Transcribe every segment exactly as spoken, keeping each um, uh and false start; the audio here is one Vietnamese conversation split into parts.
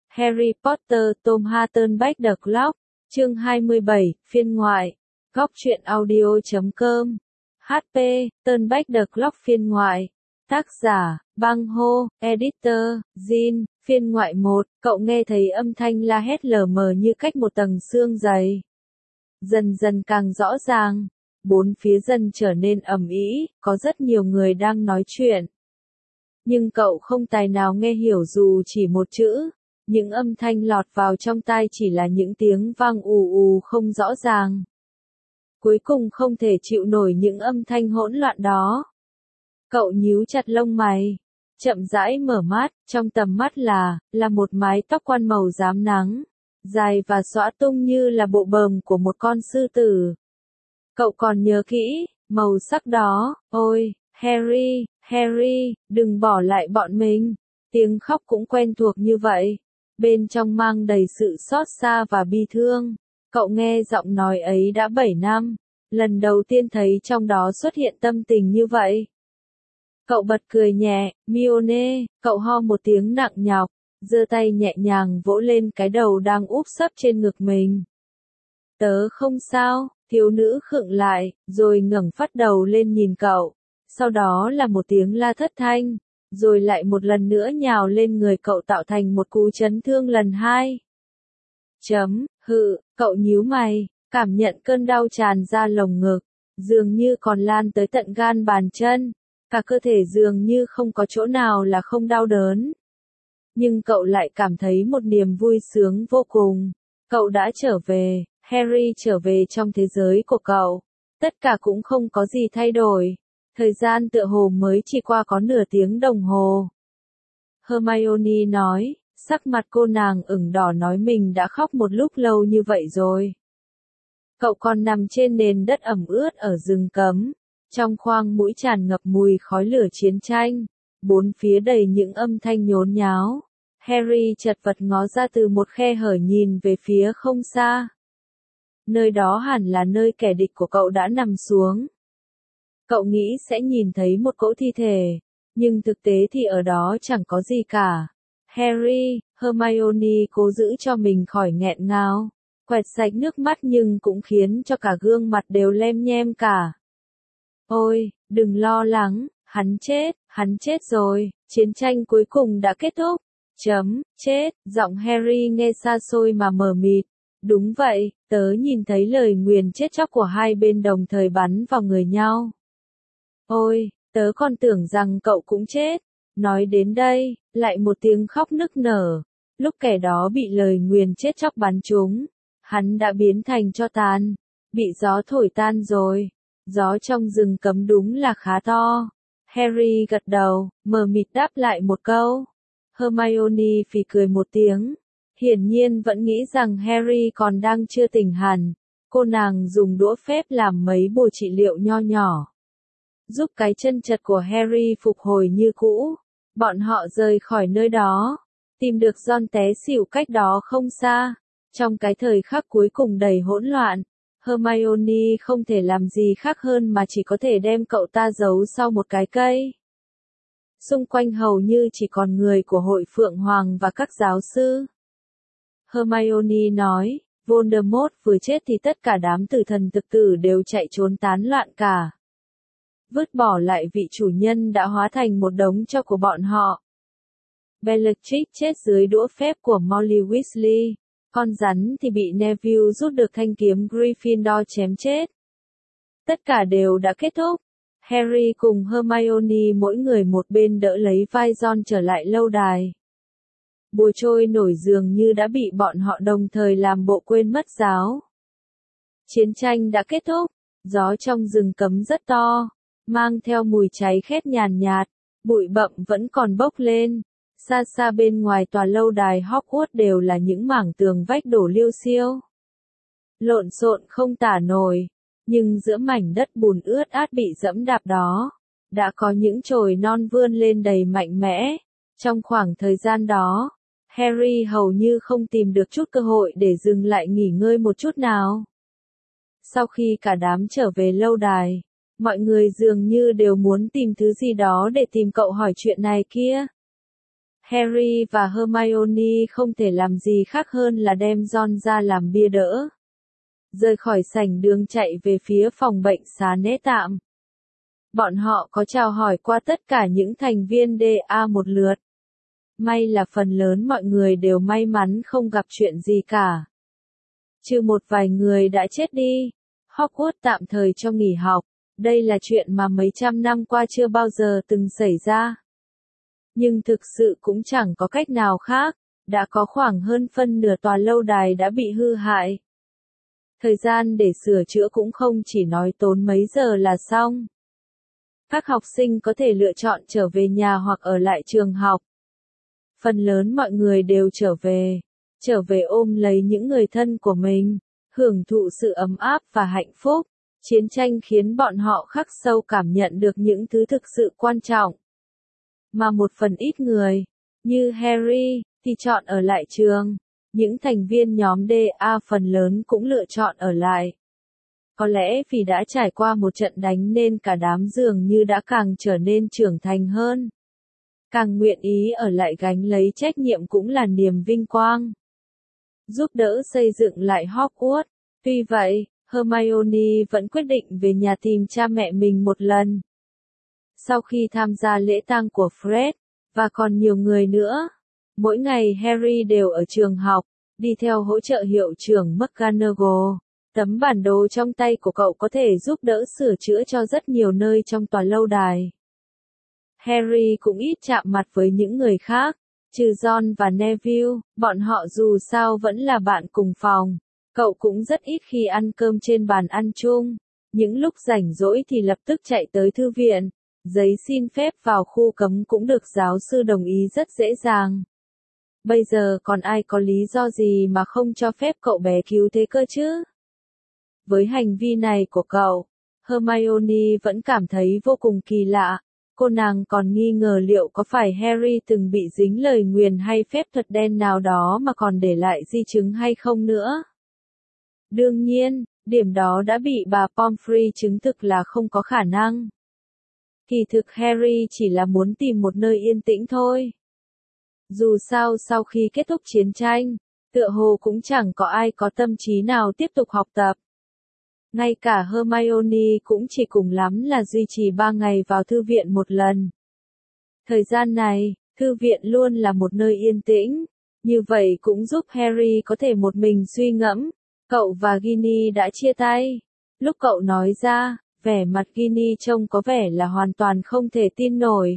Harry Potter Tom Hatenbeck The Clock, chương hai mươi bảy, phiên ngoại, góc truyện audio chấm com, hát pê, Turnback The Clock phiên ngoại, tác giả, Bang Ho, editor, Jin, phiên ngoại một, cậu nghe thấy âm thanh la hét lờ mờ như cách một tầng xương dày. Dần dần càng rõ ràng, bốn phía dần trở nên ầm ĩ, có rất nhiều người đang nói chuyện. Nhưng cậu không tài nào nghe hiểu dù chỉ một chữ. Những âm thanh lọt vào trong tai chỉ là những tiếng vang ù ù không rõ ràng. Cuối cùng không thể chịu nổi những âm thanh hỗn loạn đó. Cậu nhíu chặt lông mày, chậm rãi mở mắt, trong tầm mắt là, là một mái tóc quan màu rám nắng, dài và xõa tung như là bộ bờm của một con sư tử. Cậu còn nhớ kỹ, màu sắc đó, ôi, Harry, Harry, đừng bỏ lại bọn mình. Tiếng khóc cũng quen thuộc như vậy. Bên trong mang đầy sự xót xa và bi thương. Cậu nghe giọng nói ấy đã bảy năm, lần đầu tiên thấy trong đó xuất hiện tâm tình như vậy. Cậu bật cười nhẹ, Mione, cậu ho một tiếng nặng nhọc, giơ tay nhẹ nhàng vỗ lên cái đầu đang úp sấp trên ngực mình. Tớ không sao, thiếu nữ khựng lại, rồi ngẩng phát đầu lên nhìn cậu. Sau đó là một tiếng la thất thanh. Rồi lại một lần nữa nhào lên người cậu tạo thành một cú chấn thương lần hai. Chấm, hự, cậu nhíu mày, cảm nhận cơn đau tràn ra lồng ngực, dường như còn lan tới tận gan bàn chân, cả cơ thể dường như không có chỗ nào là không đau đớn. Nhưng cậu lại cảm thấy một niềm vui sướng vô cùng, cậu đã trở về, Harry trở về trong thế giới của cậu, tất cả cũng không có gì thay đổi. Thời gian tựa hồ mới chỉ qua có nửa tiếng đồng hồ. Hermione nói, sắc mặt cô nàng ửng đỏ nói mình đã khóc một lúc lâu như vậy rồi. Cậu còn nằm trên nền đất ẩm ướt ở rừng cấm, trong khoang mũi tràn ngập mùi khói lửa chiến tranh, bốn phía đầy những âm thanh nhốn nháo. Harry chật vật ngó ra từ một khe hở nhìn về phía không xa. Nơi đó hẳn là nơi kẻ địch của cậu đã nằm xuống. Cậu nghĩ sẽ nhìn thấy một cỗ thi thể, nhưng thực tế thì ở đó chẳng có gì cả. Harry, Hermione cố giữ cho mình khỏi nghẹn ngào, quẹt sạch nước mắt nhưng cũng khiến cho cả gương mặt đều lem nhem cả. Ôi, đừng lo lắng, hắn chết, hắn chết rồi, chiến tranh cuối cùng đã kết thúc. Chấm, chết, giọng Harry nghe xa xôi mà mờ mịt. Đúng vậy, tớ nhìn thấy lời nguyền chết chóc của hai bên đồng thời bắn vào người nhau. Ôi, tớ còn tưởng rằng cậu cũng chết. Nói đến đây, lại một tiếng khóc nức nở. Lúc kẻ đó bị lời nguyền chết chóc bắn trúng, hắn đã biến thành tro tàn, bị gió thổi tan rồi. Gió trong rừng cấm đúng là khá to. Harry gật đầu, mờ mịt đáp lại một câu. Hermione phì cười một tiếng. Hiển nhiên vẫn nghĩ rằng Harry còn đang chưa tỉnh hẳn. Cô nàng dùng đũa phép làm mấy bùa trị liệu nho nhỏ, giúp cái chân chật của Harry phục hồi như cũ. Bọn họ rời khỏi nơi đó, tìm được Ron té xỉu cách đó không xa. Trong cái thời khắc cuối cùng đầy hỗn loạn, Hermione không thể làm gì khác hơn mà chỉ có thể đem cậu ta giấu sau một cái cây. Xung quanh hầu như chỉ còn người của hội Phượng Hoàng và các giáo sư. Hermione nói, Voldemort vừa chết thì tất cả đám tử thần thực tử đều chạy trốn tán loạn cả. Vứt bỏ lại vị chủ nhân đã hóa thành một đống tro của bọn họ. Bellatrix chết dưới đũa phép của Molly Weasley, con rắn thì bị Neville rút được thanh kiếm Gryffindor chém chết. Tất cả đều đã kết thúc. Harry cùng Hermione mỗi người một bên đỡ lấy vai Ron trở lại lâu đài. Bùa trôi nổi dường như đã bị bọn họ đồng thời làm bộ quên mất giáo. Chiến tranh đã kết thúc, gió trong rừng cấm rất to, mang theo mùi cháy khét nhàn nhạt, bụi bặm vẫn còn bốc lên. Xa xa bên ngoài tòa lâu đài Hogwarts đều là những mảng tường vách đổ liêu xiêu. Lộn xộn không tả nổi, nhưng giữa mảnh đất bùn ướt át bị dẫm đạp đó, đã có những chồi non vươn lên đầy mạnh mẽ. Trong khoảng thời gian đó, Harry hầu như không tìm được chút cơ hội để dừng lại nghỉ ngơi một chút nào. Sau khi cả đám trở về lâu đài, mọi người dường như đều muốn tìm thứ gì đó để tìm cậu hỏi chuyện này kia. Harry và Hermione không thể làm gì khác hơn là đem Ron ra làm bia đỡ. Rời khỏi sảnh đường chạy về phía phòng bệnh xá né tạm. Bọn họ có chào hỏi qua tất cả những thành viên đê a một lượt. May là phần lớn mọi người đều may mắn không gặp chuyện gì cả. Trừ một vài người đã chết đi. Hogwarts tạm thời cho nghỉ học. Đây là chuyện mà mấy trăm năm qua chưa bao giờ từng xảy ra. Nhưng thực sự cũng chẳng có cách nào khác. Đã có khoảng hơn phân nửa tòa lâu đài đã bị hư hại. Thời gian để sửa chữa cũng không chỉ nói tốn mấy giờ là xong. Các học sinh có thể lựa chọn trở về nhà hoặc ở lại trường học. Phần lớn mọi người đều trở về. Trở về ôm lấy những người thân của mình. Hưởng thụ sự ấm áp và hạnh phúc. Chiến tranh khiến bọn họ khắc sâu cảm nhận được những thứ thực sự quan trọng. Mà một phần ít người, như Harry, thì chọn ở lại trường. Những thành viên nhóm đê a phần lớn cũng lựa chọn ở lại. Có lẽ vì đã trải qua một trận đánh nên cả đám dường như đã càng trở nên trưởng thành hơn. Càng nguyện ý ở lại gánh lấy trách nhiệm cũng là niềm vinh quang. Giúp đỡ xây dựng lại Hogwarts. Tuy vậy, Hermione vẫn quyết định về nhà tìm cha mẹ mình một lần. Sau khi tham gia lễ tang của Fred, và còn nhiều người nữa, mỗi ngày Harry đều ở trường học, đi theo hỗ trợ hiệu trưởng McGonagall. Tấm bản đồ trong tay của cậu có thể giúp đỡ sửa chữa cho rất nhiều nơi trong tòa lâu đài. Harry cũng ít chạm mặt với những người khác, trừ Ron và Neville, bọn họ dù sao vẫn là bạn cùng phòng. Cậu cũng rất ít khi ăn cơm trên bàn ăn chung. Những lúc rảnh rỗi thì lập tức chạy tới thư viện. Giấy xin phép vào khu cấm cũng được giáo sư đồng ý rất dễ dàng. Bây giờ còn ai có lý do gì mà không cho phép cậu bé cứu thế cơ chứ? Với hành vi này của cậu, Hermione vẫn cảm thấy vô cùng kỳ lạ. Cô nàng còn nghi ngờ liệu có phải Harry từng bị dính lời nguyền hay phép thuật đen nào đó mà còn để lại di chứng hay không nữa. Đương nhiên, điểm đó đã bị bà Pomfrey chứng thực là không có khả năng. Kỳ thực Harry chỉ là muốn tìm một nơi yên tĩnh thôi. Dù sao sau khi kết thúc chiến tranh, tựa hồ cũng chẳng có ai có tâm trí nào tiếp tục học tập. Ngay cả Hermione cũng chỉ cùng lắm là duy trì ba ngày vào thư viện một lần. Thời gian này, thư viện luôn là một nơi yên tĩnh. Như vậy cũng giúp Harry có thể một mình suy ngẫm. Cậu và Ginny đã chia tay. Lúc cậu nói ra, vẻ mặt Ginny trông có vẻ là hoàn toàn không thể tin nổi.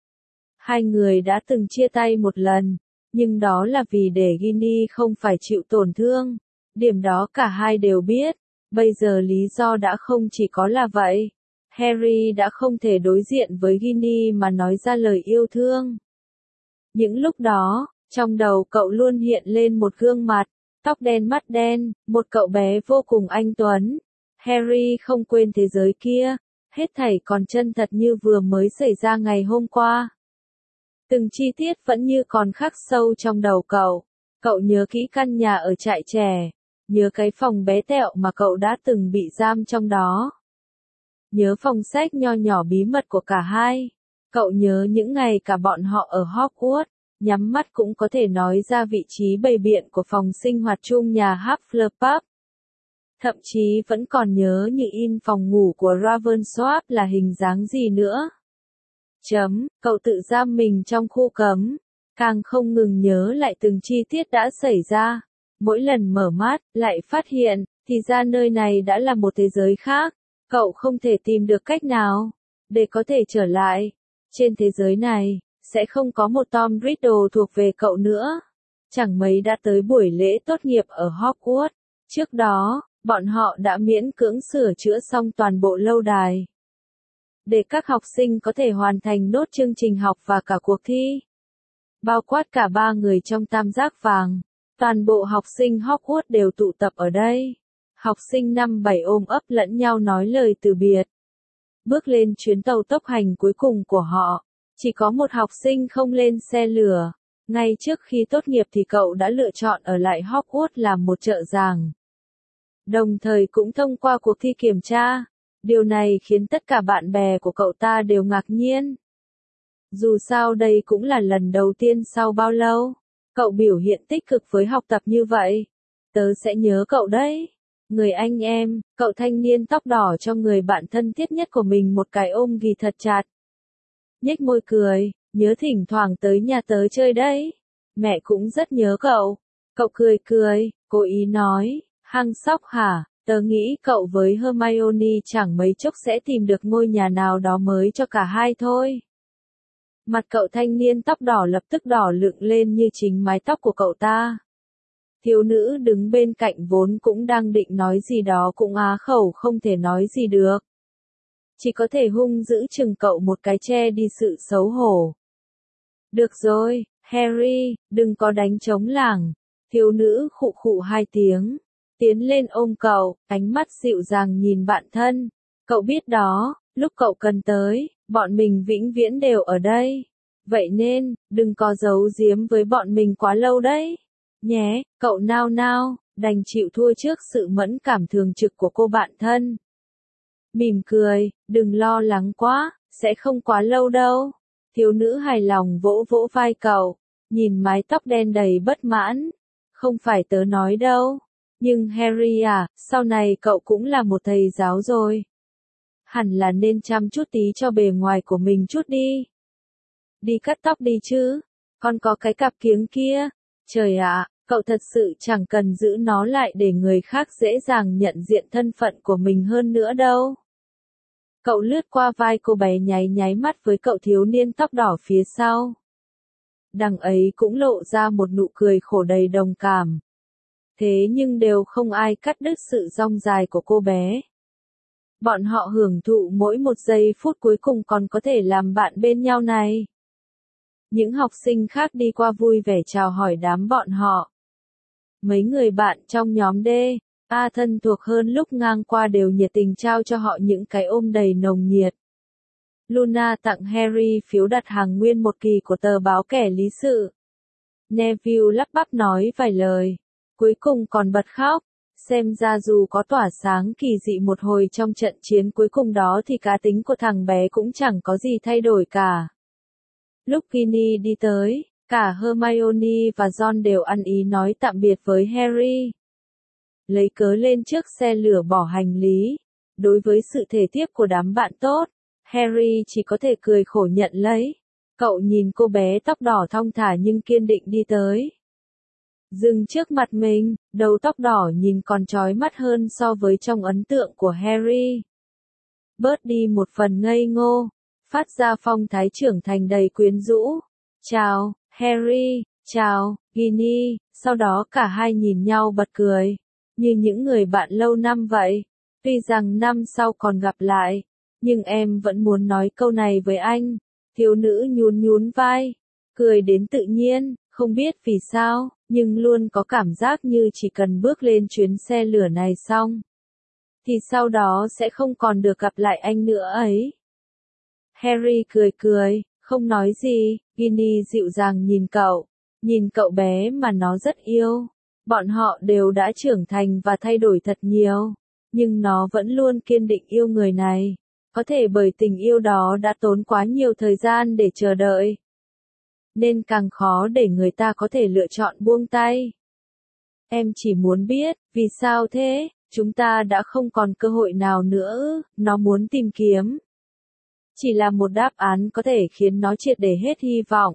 Hai người đã từng chia tay một lần, nhưng đó là vì để Ginny không phải chịu tổn thương. Điểm đó cả hai đều biết. Bây giờ lý do đã không chỉ có là vậy. Harry đã không thể đối diện với Ginny mà nói ra lời yêu thương. Những lúc đó, trong đầu cậu luôn hiện lên một gương mặt, tóc đen mắt đen, một cậu bé vô cùng anh tuấn. Harry không quên thế giới kia, hết thảy còn chân thật như vừa mới xảy ra ngày hôm qua. Từng chi tiết vẫn như còn khắc sâu trong đầu cậu. Cậu nhớ kỹ căn nhà ở trại trẻ. Nhớ cái phòng bé tẹo mà cậu đã từng bị giam trong đó. Nhớ phòng sách nho nhỏ bí mật của cả hai. Cậu nhớ những ngày cả bọn họ ở Hogwarts, nhắm mắt cũng có thể nói ra vị trí bày biện của phòng sinh hoạt chung nhà Hufflepuff. Thậm chí vẫn còn nhớ như in phòng ngủ của Ravensworth là hình dáng gì nữa. Chấm, cậu tự giam mình trong khu cấm, càng không ngừng nhớ lại từng chi tiết đã xảy ra. Mỗi lần mở mắt, lại phát hiện, thì ra nơi này đã là một thế giới khác. Cậu không thể tìm được cách nào để có thể trở lại. Trên thế giới này, sẽ không có một Tom Riddle thuộc về cậu nữa. Chẳng mấy đã tới buổi lễ tốt nghiệp ở Hogwarts. Trước đó, bọn họ đã miễn cưỡng sửa chữa xong toàn bộ lâu đài. Để các học sinh có thể hoàn thành nốt chương trình học và cả cuộc thi. Bao quát cả ba người trong tam giác vàng. Toàn bộ học sinh Hogwarts đều tụ tập ở đây. Học sinh năm bảy ôm ấp lẫn nhau nói lời từ biệt. Bước lên chuyến tàu tốc hành cuối cùng của họ. Chỉ có một học sinh không lên xe lửa. Ngay trước khi tốt nghiệp thì cậu đã lựa chọn ở lại Hogwarts làm một trợ giảng. Đồng thời cũng thông qua cuộc thi kiểm tra. Điều này khiến tất cả bạn bè của cậu ta đều ngạc nhiên. Dù sao đây cũng là lần đầu tiên sau bao lâu. Cậu biểu hiện tích cực với học tập như vậy. Tớ sẽ nhớ cậu đấy. Người anh em, cậu thanh niên tóc đỏ cho người bạn thân thiết nhất của mình một cái ôm ghì thật chặt. Nhếch môi cười, nhớ thỉnh thoảng tới nhà tớ chơi đấy. Mẹ cũng rất nhớ cậu. Cậu cười cười, cố ý nói, hăng sóc hả, tớ nghĩ cậu với Hermione chẳng mấy chốc sẽ tìm được ngôi nhà nào đó mới cho cả hai thôi. Mặt cậu thanh niên tóc đỏ lập tức đỏ lựng lên như chính mái tóc của cậu ta. Thiếu nữ đứng bên cạnh vốn cũng đang định nói gì đó cũng á khẩu không thể nói gì được. Chỉ có thể hung dữ chừng cậu một cái che đi sự xấu hổ. Được rồi, Harry, đừng có đánh trống lảng. Thiếu nữ khụ khụ hai tiếng. Tiến lên ôm cậu, ánh mắt dịu dàng nhìn bạn thân. Cậu biết đó, lúc cậu cần tới, bọn mình vĩnh viễn đều ở đây. Vậy nên, đừng có giấu giếm với bọn mình quá lâu đấy. Nhé, cậu nao nao, đành chịu thua trước sự mẫn cảm thường trực của cô bạn thân. Mỉm cười, đừng lo lắng quá, sẽ không quá lâu đâu. Thiếu nữ hài lòng vỗ vỗ vai cậu, nhìn mái tóc đen đầy bất mãn. Không phải tớ nói đâu. Nhưng Harry à, sau này cậu cũng là một thầy giáo rồi. Hẳn là nên chăm chút tí cho bề ngoài của mình chút đi. Đi cắt tóc đi chứ. Còn có cái cặp kiếng kia. Trời ạ, cậu thật sự chẳng cần giữ nó lại để người khác dễ dàng nhận diện thân phận của mình hơn nữa đâu. Cậu lướt qua vai cô bé nháy nháy mắt với cậu thiếu niên tóc đỏ phía sau. Đằng ấy cũng lộ ra một nụ cười khổ đầy đồng cảm. Thế nhưng đều không ai cắt đứt sự dong dài của cô bé. Bọn họ hưởng thụ mỗi một giây phút cuối cùng còn có thể làm bạn bên nhau này. Những học sinh khác đi qua vui vẻ chào hỏi đám bọn họ. Mấy người bạn trong nhóm D, A thân thuộc hơn lúc ngang qua đều nhiệt tình trao cho họ những cái ôm đầy nồng nhiệt. Luna tặng Harry phiếu đặt hàng nguyên một kỳ của tờ báo kẻ lý sự. Neville lắp bắp nói vài lời. Cuối cùng còn bật khóc. Xem ra dù có tỏa sáng kỳ dị một hồi trong trận chiến cuối cùng đó thì cá tính của thằng bé cũng chẳng có gì thay đổi cả. Lúc Ginny đi tới, cả Hermione và Ron đều ăn ý nói tạm biệt với Harry. Lấy cớ lên trước xe lửa bỏ hành lý. Đối với sự thể tiếp của đám bạn tốt, Harry chỉ có thể cười khổ nhận lấy. Cậu nhìn cô bé tóc đỏ thong thả nhưng kiên định đi tới. Dừng trước mặt mình, đầu tóc đỏ nhìn còn chói mắt hơn so với trong ấn tượng của Harry. Bớt đi một phần ngây ngô, phát ra phong thái trưởng thành đầy quyến rũ. Chào, Harry, chào, Ginny, sau đó cả hai nhìn nhau bật cười, như những người bạn lâu năm vậy. Tuy rằng năm sau còn gặp lại, nhưng em vẫn muốn nói câu này với anh. Thiếu nữ nhún nhún vai, cười đến tự nhiên, không biết vì sao, nhưng luôn có cảm giác như chỉ cần bước lên chuyến xe lửa này xong, thì sau đó sẽ không còn được gặp lại anh nữa ấy. Harry cười cười, không nói gì, Ginny dịu dàng nhìn cậu, nhìn cậu bé mà nó rất yêu. Bọn họ đều đã trưởng thành và thay đổi thật nhiều, nhưng nó vẫn luôn kiên định yêu người này. Có thể bởi tình yêu đó đã tốn quá nhiều thời gian để chờ đợi, nên càng khó để người ta có thể lựa chọn buông tay. Em chỉ muốn biết, vì sao thế, chúng ta đã không còn cơ hội nào nữa, nó muốn tìm kiếm. Chỉ là một đáp án có thể khiến nó triệt để hết hy vọng.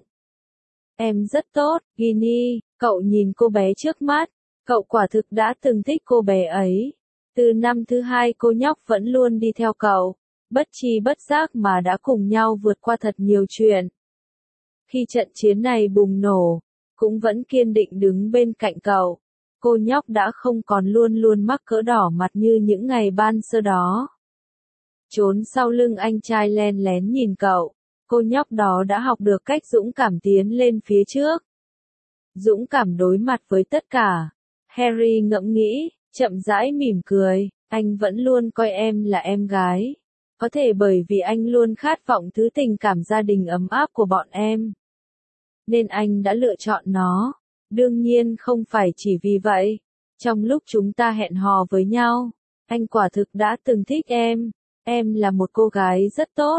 Em rất tốt, Ginny, cậu nhìn cô bé trước mắt, cậu quả thực đã từng thích cô bé ấy. Từ năm thứ hai cô nhóc vẫn luôn đi theo cậu, bất tri bất giác mà đã cùng nhau vượt qua thật nhiều chuyện. Khi trận chiến này bùng nổ, cũng vẫn kiên định đứng bên cạnh cậu. Cô nhóc đã không còn luôn luôn mắc cỡ đỏ mặt như những ngày ban sơ đó. Trốn sau lưng anh trai len lén nhìn cậu, cô nhóc đó đã học được cách dũng cảm tiến lên phía trước. Dũng cảm đối mặt với tất cả. Harry ngẫm nghĩ, chậm rãi mỉm cười, anh vẫn luôn coi em là em gái. Có thể bởi vì anh luôn khát vọng thứ tình cảm gia đình ấm áp của bọn em, nên anh đã lựa chọn nó. Đương nhiên không phải chỉ vì vậy. Trong lúc chúng ta hẹn hò với nhau, anh quả thực đã từng thích em. Em là một cô gái rất tốt.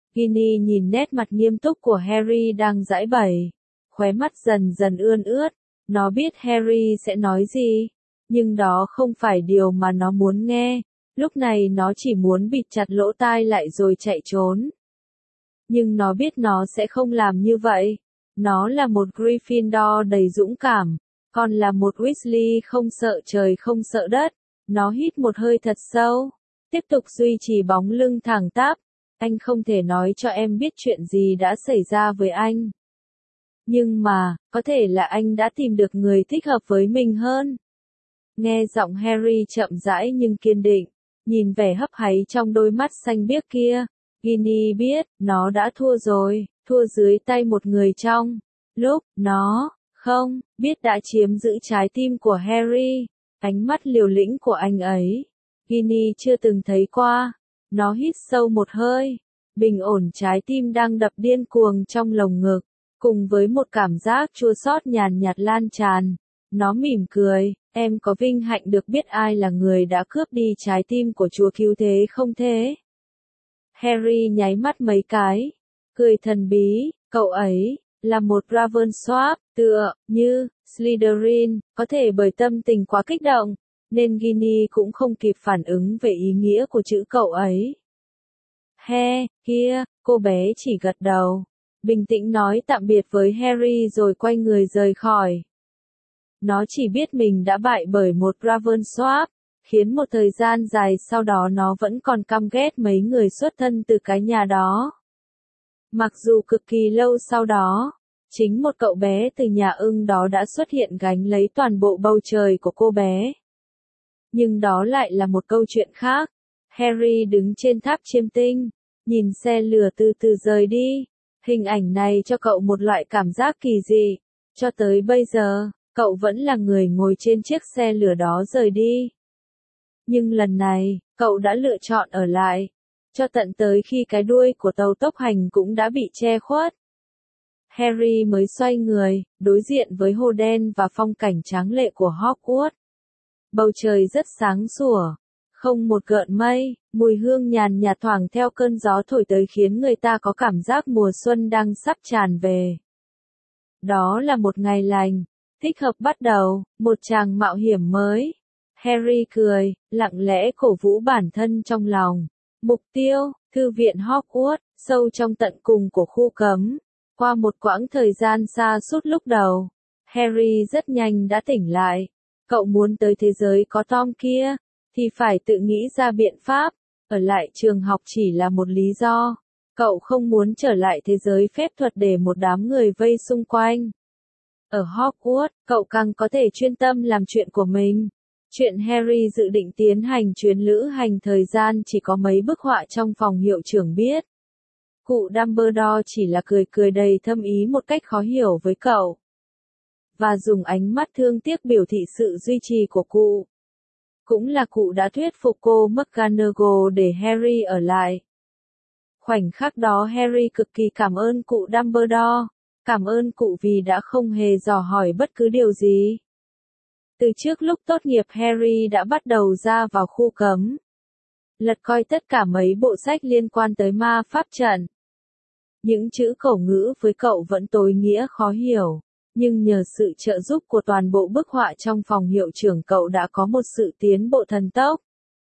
Ginny nhìn nét mặt nghiêm túc của Harry đang giãi bày. Khóe mắt dần dần ươn ướt. Nó biết Harry sẽ nói gì. Nhưng đó không phải điều mà nó muốn nghe. Lúc này nó chỉ muốn bịt chặt lỗ tai lại rồi chạy trốn. Nhưng nó biết nó sẽ không làm như vậy. Nó là một Gryffindor đầy dũng cảm. Còn là một Weasley không sợ trời không sợ đất. Nó hít một hơi thật sâu. Tiếp tục duy trì bóng lưng thẳng tắp. Anh không thể nói cho em biết chuyện gì đã xảy ra với anh. Nhưng mà, có thể là anh đã tìm được người thích hợp với mình hơn. Nghe giọng Harry chậm rãi nhưng kiên định. Nhìn vẻ hấp háy trong đôi mắt xanh biếc kia. Ginny biết, nó đã thua rồi, thua dưới tay một người trong. Lúc, nó, không, biết đã chiếm giữ trái tim của Harry. Ánh mắt liều lĩnh của anh ấy. Ginny chưa từng thấy qua. Nó hít sâu một hơi. Bình ổn trái tim đang đập điên cuồng trong lồng ngực. Cùng với một cảm giác chua xót nhàn nhạt lan tràn. Nó mỉm cười. Em có vinh hạnh được biết ai là người đã cướp đi trái tim của Chúa Cứu Thế không thế? Harry nháy mắt mấy cái. Cười thần bí. Cậu ấy là một Ravensworth, tựa như Slytherin, có thể bởi tâm tình quá kích động, nên Ginny cũng không kịp phản ứng về ý nghĩa của chữ cậu ấy. He, kia, cô bé chỉ gật đầu, bình tĩnh nói tạm biệt với Harry rồi quay người rời khỏi. Nó chỉ biết mình đã bại bởi một Ravensworth, khiến một thời gian dài sau đó nó vẫn còn căm ghét mấy người xuất thân từ cái nhà đó. Mặc dù cực kỳ lâu sau đó, chính một cậu bé từ nhà ưng đó đã xuất hiện gánh lấy toàn bộ bầu trời của cô bé. Nhưng đó lại là một câu chuyện khác. Harry đứng trên tháp chiêm tinh, nhìn xe lửa từ từ rời đi. Hình ảnh này cho cậu một loại cảm giác kỳ dị. Cho tới bây giờ, cậu vẫn là người ngồi trên chiếc xe lửa đó rời đi. Nhưng lần này, cậu đã lựa chọn ở lại. Cho tận tới khi cái đuôi của tàu tốc hành cũng đã bị che khuất. Harry mới xoay người, đối diện với hồ đen và phong cảnh tráng lệ của Hogwarts. Bầu trời rất sáng sủa, không một gợn mây, mùi hương nhàn nhạt thoảng theo cơn gió thổi tới khiến người ta có cảm giác mùa xuân đang sắp tràn về. Đó là một ngày lành, thích hợp bắt đầu, một chàng mạo hiểm mới. Harry cười, lặng lẽ cổ vũ bản thân trong lòng. Mục tiêu, thư viện Hogwarts, sâu trong tận cùng của khu cấm. Qua một quãng thời gian xa suốt lúc đầu, Harry rất nhanh đã tỉnh lại. Cậu muốn tới thế giới có Tom kia, thì phải tự nghĩ ra biện pháp. Ở lại trường học chỉ là một lý do. Cậu không muốn trở lại thế giới phép thuật để một đám người vây xung quanh. Ở Hogwarts, cậu càng có thể chuyên tâm làm chuyện của mình. Chuyện Harry dự định tiến hành chuyến lữ hành thời gian chỉ có mấy bức họa trong phòng hiệu trưởng biết. Cụ Dumbledore chỉ là cười cười đầy thâm ý một cách khó hiểu với cậu. Và dùng ánh mắt thương tiếc biểu thị sự duy trì của cụ. Cũng là cụ đã thuyết phục cô McGonagall để Harry ở lại. Khoảnh khắc đó Harry cực kỳ cảm ơn cụ Dumbledore. Cảm ơn cụ vì đã không hề dò hỏi bất cứ điều gì. Từ trước lúc tốt nghiệp Harry đã bắt đầu ra vào khu cấm. Lật coi tất cả mấy bộ sách liên quan tới ma pháp trận. Những chữ cổ ngữ với cậu vẫn tối nghĩa khó hiểu. Nhưng nhờ sự trợ giúp của toàn bộ bức họa trong phòng hiệu trưởng cậu đã có một sự tiến bộ thần tốc.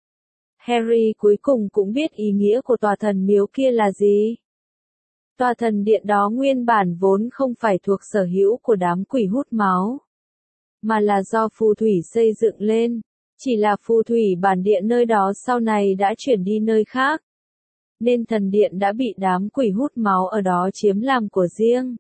Harry cuối cùng cũng biết ý nghĩa của tòa thần miếu kia là gì. Tòa thần điện đó nguyên bản vốn không phải thuộc sở hữu của đám quỷ hút máu. Mà là do phù thủy xây dựng lên. Chỉ là phù thủy bản địa nơi đó sau này đã chuyển đi nơi khác. Nên thần điện đã bị đám quỷ hút máu ở đó chiếm làm của riêng.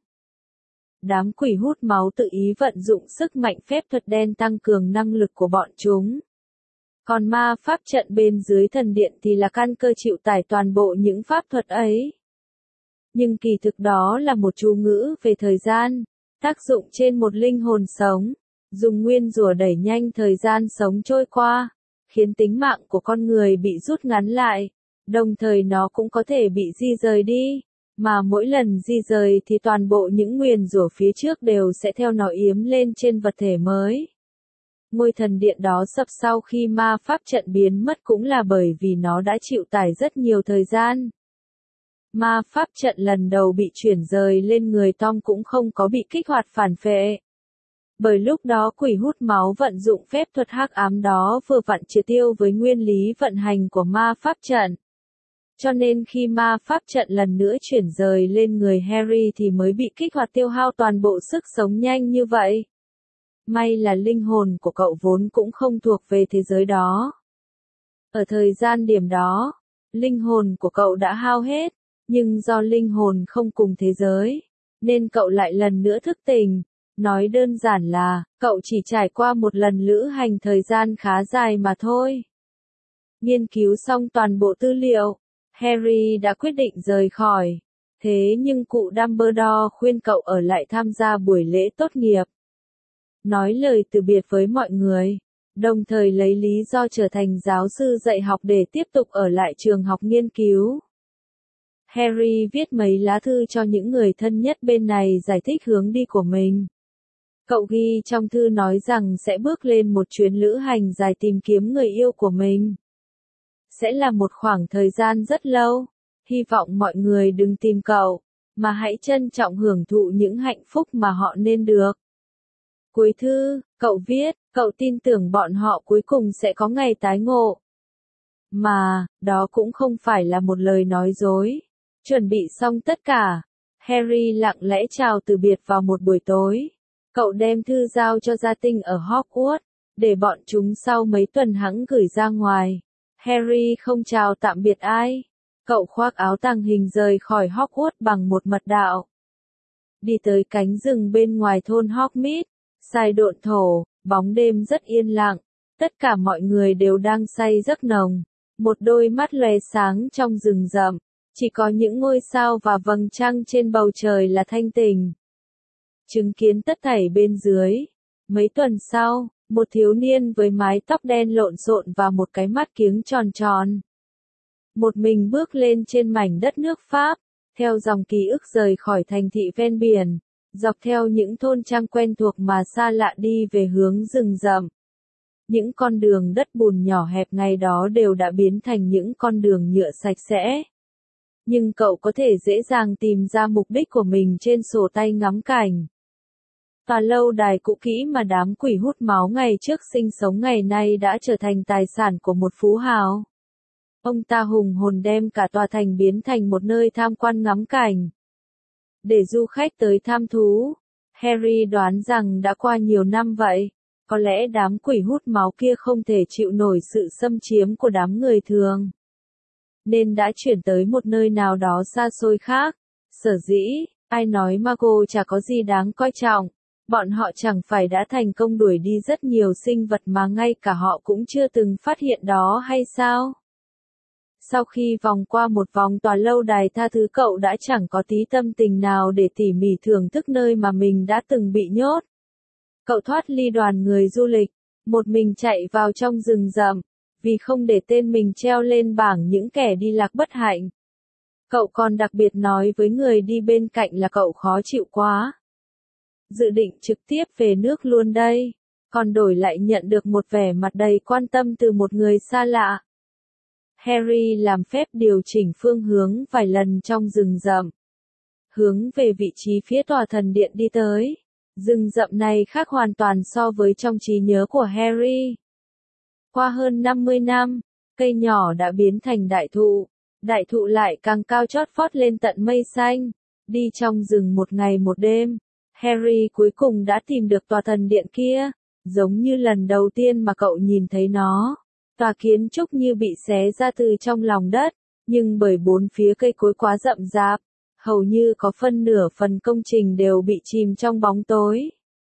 Đám quỷ hút máu tự ý vận dụng sức mạnh phép thuật đen tăng cường năng lực của bọn chúng. Còn ma pháp trận bên dưới thần điện thì là căn cơ chịu tải toàn bộ những pháp thuật ấy. Nhưng kỳ thực đó là một chú ngữ về thời gian, tác dụng trên một linh hồn sống, dùng nguyên rủa đẩy nhanh thời gian sống trôi qua, khiến tính mạng của con người bị rút ngắn lại, đồng thời nó cũng có thể bị di rời đi. Mà mỗi lần di rời thì toàn bộ những nguyền rủa phía trước đều sẽ theo nó yếm lên trên vật thể mới. Ngôi thần điện đó sập sau khi ma pháp trận biến mất cũng là bởi vì nó đã chịu tải rất nhiều thời gian. Ma pháp trận lần đầu bị chuyển rời lên người Tom cũng không có bị kích hoạt phản phệ. Bởi lúc đó quỷ hút máu vận dụng phép thuật hắc ám đó vừa vặn triệt tiêu với nguyên lý vận hành của ma pháp trận. Cho nên khi ma pháp trận lần nữa chuyển rời lên người Harry thì mới bị kích hoạt tiêu hao toàn bộ sức sống nhanh như vậy. May là linh hồn của cậu vốn cũng không thuộc về thế giới đó. Ở thời gian điểm đó, linh hồn của cậu đã hao hết, nhưng do linh hồn không cùng thế giới, nên cậu lại lần nữa thức tỉnh. Nói đơn giản là, cậu chỉ trải qua một lần lữ hành thời gian khá dài mà thôi. Nghiên cứu xong toàn bộ tư liệu, Harry đã quyết định rời khỏi. Thế nhưng cụ Dumbledore khuyên cậu ở lại tham gia buổi lễ tốt nghiệp. Nói lời từ biệt với mọi người, đồng thời lấy lý do trở thành giáo sư dạy học để tiếp tục ở lại trường học nghiên cứu. Harry viết mấy lá thư cho những người thân nhất bên này giải thích hướng đi của mình. Cậu ghi trong thư nói rằng sẽ bước lên một chuyến lữ hành dài tìm kiếm người yêu của mình. Sẽ là một khoảng thời gian rất lâu, hy vọng mọi người đừng tìm cậu, mà hãy trân trọng hưởng thụ những hạnh phúc mà họ nên được. Cuối thư, cậu viết, cậu tin tưởng bọn họ cuối cùng sẽ có ngày tái ngộ. Mà, đó cũng không phải là một lời nói dối. Chuẩn bị xong tất cả, Harry lặng lẽ chào từ biệt vào một buổi tối. Cậu đem thư giao cho gia tinh ở Hogwarts, để bọn chúng sau mấy tuần hẵng gửi ra ngoài. Harry không chào tạm biệt ai. Cậu khoác áo tàng hình rời khỏi Hogwarts bằng một mật đạo. Đi tới cánh rừng bên ngoài thôn Hogsmeade, sai độn thổ, bóng đêm rất yên lặng. Tất cả mọi người đều đang say giấc nồng. Một đôi mắt lóe sáng trong rừng rậm. Chỉ có những ngôi sao và vầng trăng trên bầu trời là thanh tỉnh. Chứng kiến tất thảy bên dưới. Mấy tuần sau, một thiếu niên với mái tóc đen lộn xộn và một cái mắt kiếng tròn tròn. Một mình bước lên trên mảnh đất nước Pháp, theo dòng ký ức rời khỏi thành thị ven biển, dọc theo những thôn trang quen thuộc mà xa lạ đi về hướng rừng rậm. Những con đường đất bùn nhỏ hẹp ngày đó đều đã biến thành những con đường nhựa sạch sẽ. Nhưng cậu có thể dễ dàng tìm ra mục đích của mình trên sổ tay ngắm cảnh. Tòa lâu đài cũ kỹ mà đám quỷ hút máu ngày trước sinh sống ngày nay đã trở thành tài sản của một phú hào. Ông ta hùng hồn đem cả tòa thành biến thành một nơi tham quan ngắm cảnh. Để du khách tới tham thú, Harry đoán rằng đã qua nhiều năm vậy, có lẽ đám quỷ hút máu kia không thể chịu nổi sự xâm chiếm của đám người thường. Nên đã chuyển tới một nơi nào đó xa xôi khác. Sở dĩ, ai nói Mago chả có gì đáng coi trọng. Bọn họ chẳng phải đã thành công đuổi đi rất nhiều sinh vật mà ngay cả họ cũng chưa từng phát hiện đó hay sao? Sau khi vòng qua một vòng tòa lâu đài tha thứ, cậu đã chẳng có tí tâm tình nào để tỉ mỉ thưởng thức nơi mà mình đã từng bị nhốt. Cậu thoát ly đoàn người du lịch, một mình chạy vào trong rừng rậm, vì không để tên mình treo lên bảng những kẻ đi lạc bất hạnh. Cậu còn đặc biệt nói với người đi bên cạnh là cậu khó chịu quá. Dự định trực tiếp về nước luôn đây, còn đổi lại nhận được một vẻ mặt đầy quan tâm từ một người xa lạ. Harry làm phép điều chỉnh phương hướng vài lần trong rừng rậm. Hướng về vị trí phía tòa thần điện đi tới. Rừng rậm này khác hoàn toàn so với trong trí nhớ của Harry. Qua hơn năm mươi năm, cây nhỏ đã biến thành đại thụ. Đại thụ lại càng cao chót vót lên tận mây xanh. Đi trong rừng một ngày một đêm, Harry cuối cùng đã tìm được tòa thần điện kia. Giống như lần đầu tiên mà cậu nhìn thấy nó. Tòa kiến trúc như bị xé ra từ trong lòng đất, nhưng bởi bốn phía cây cối quá rậm rạp, hầu như có phân nửa phần công trình đều bị chìm trong bóng tối.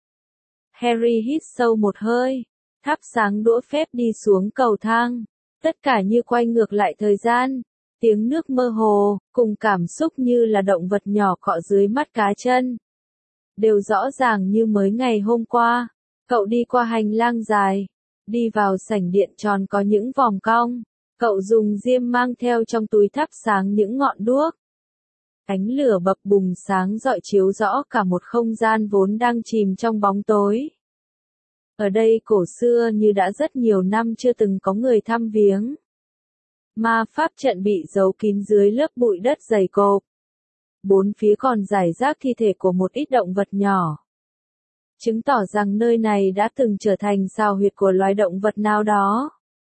Harry hít sâu một hơi, thắp sáng đũa phép đi xuống cầu thang, tất cả như quay ngược lại thời gian, tiếng nước mơ hồ, cùng cảm xúc như là động vật nhỏ cọ dưới mắt cá chân. Đều rõ ràng như mới ngày hôm qua, cậu đi qua hành lang dài. Đi vào sảnh điện tròn có những vòng cong, cậu dùng diêm mang theo trong túi thắp sáng những ngọn đuốc. Ánh lửa bập bùng sáng rọi chiếu rõ cả một không gian vốn đang chìm trong bóng tối. Ở đây cổ xưa như đã rất nhiều năm chưa từng có người thăm viếng. Ma pháp trận bị giấu kín dưới lớp bụi đất dày cộp. Bốn phía còn rải rác thi thể của một ít động vật nhỏ, chứng tỏ rằng nơi này đã từng trở thành sao huyệt của loài động vật nào đó.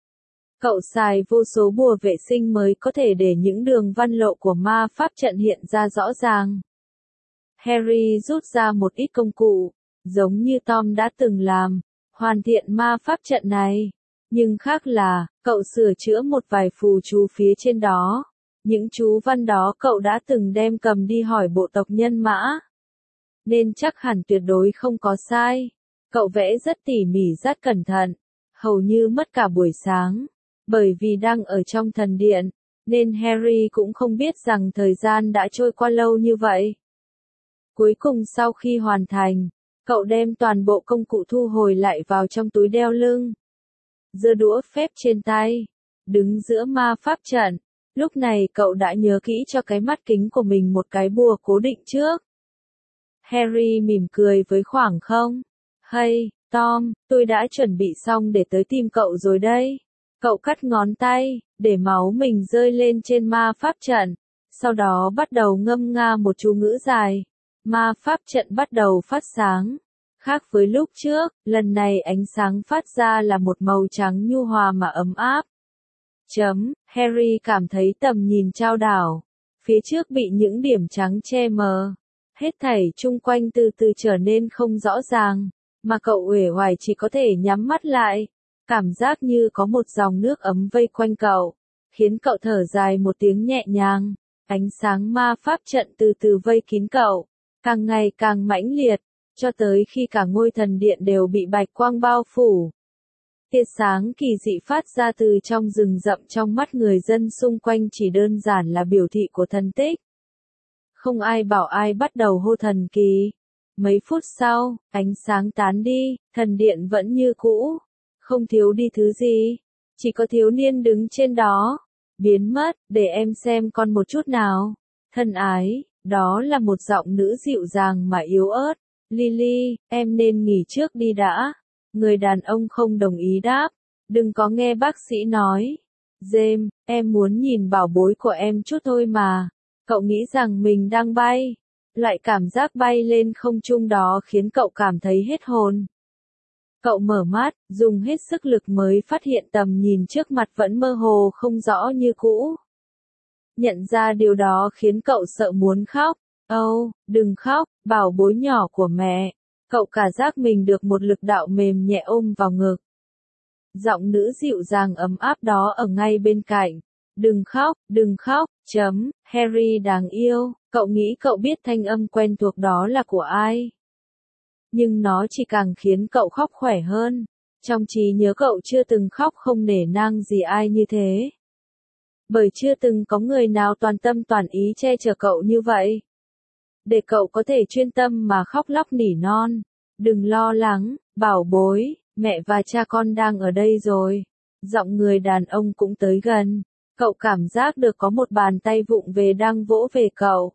Cậu xài vô số bùa vệ sinh mới có thể để những đường văn lộ của ma pháp trận hiện ra rõ ràng. Harry rút ra một ít công cụ, giống như Tom đã từng làm, hoàn thiện ma pháp trận này. Nhưng khác là, cậu sửa chữa một vài phù chú phía trên đó. Những chú văn đó cậu đã từng đem cầm đi hỏi bộ tộc nhân mã, nên chắc hẳn tuyệt đối không có sai. Cậu vẽ rất tỉ mỉ rất cẩn thận, hầu như mất cả buổi sáng. Bởi vì đang ở trong thần điện, nên Harry cũng không biết rằng thời gian đã trôi qua lâu như vậy. Cuối cùng sau khi hoàn thành, cậu đem toàn bộ công cụ thu hồi lại vào trong túi đeo lưng. Giơ đũa phép trên tay, đứng giữa ma pháp trận. Lúc này cậu đã nhớ kỹ cho cái mắt kính của mình một cái bùa cố định trước. Harry mỉm cười với khoảng không. Hey, Tom, tôi đã chuẩn bị xong để tới tìm cậu rồi đây. Cậu cắt ngón tay, để máu mình rơi lên trên ma pháp trận. Sau đó bắt đầu ngâm nga một chú ngữ dài. Ma pháp trận bắt đầu phát sáng. Khác với lúc trước, lần này ánh sáng phát ra là một màu trắng nhu hòa mà ấm áp. Chấm, Harry cảm thấy tầm nhìn chao đảo. Phía trước bị những điểm trắng che mờ. Hết thảy chung quanh từ từ trở nên không rõ ràng, mà cậu uể oải chỉ có thể nhắm mắt lại. Cảm giác như có một dòng nước ấm vây quanh cậu, khiến cậu thở dài một tiếng nhẹ nhàng. Ánh sáng ma pháp trận từ từ vây kín cậu, càng ngày càng mãnh liệt, cho tới khi cả ngôi thần điện đều bị bạch quang bao phủ. Tia sáng kỳ dị phát ra từ trong rừng rậm trong mắt người dân xung quanh chỉ đơn giản là biểu thị của thần tích. Không ai bảo ai bắt đầu hô thần kỳ. Mấy phút sau, ánh sáng tán đi, thần điện vẫn như cũ. Không thiếu đi thứ gì. Chỉ có thiếu niên đứng trên đó. Biến mất, để em xem con một chút nào. Thân ái, đó là một giọng nữ dịu dàng mà yếu ớt. Lily, em nên nghỉ trước đi đã. Người đàn ông không đồng ý đáp. Đừng có nghe bác sĩ nói. James, em muốn nhìn bảo bối của em chút thôi mà. Cậu nghĩ rằng mình đang bay. Loại cảm giác bay lên không trung đó khiến cậu cảm thấy hết hồn. Cậu mở mắt, dùng hết sức lực mới phát hiện tầm nhìn trước mặt vẫn mơ hồ không rõ như cũ. Nhận ra điều đó khiến cậu sợ muốn khóc. Âu, oh, đừng khóc, bảo bối nhỏ của mẹ. Cậu cả giác mình được một lực đạo mềm nhẹ ôm vào ngực. Giọng nữ dịu dàng ấm áp đó ở ngay bên cạnh. Đừng khóc, đừng khóc, chấm, Harry đáng yêu, cậu nghĩ cậu biết thanh âm quen thuộc đó là của ai. Nhưng nó chỉ càng khiến cậu khóc khỏe hơn. Trong trí nhớ cậu chưa từng khóc không nể nang gì ai như thế. Bởi chưa từng có người nào toàn tâm toàn ý che chở cậu như vậy. Để cậu có thể chuyên tâm mà khóc lóc nỉ non. Đừng lo lắng, bảo bối, mẹ và cha con đang ở đây rồi. Giọng người đàn ông cũng tới gần. Cậu cảm giác được có một bàn tay vụng về đang vỗ về cậu.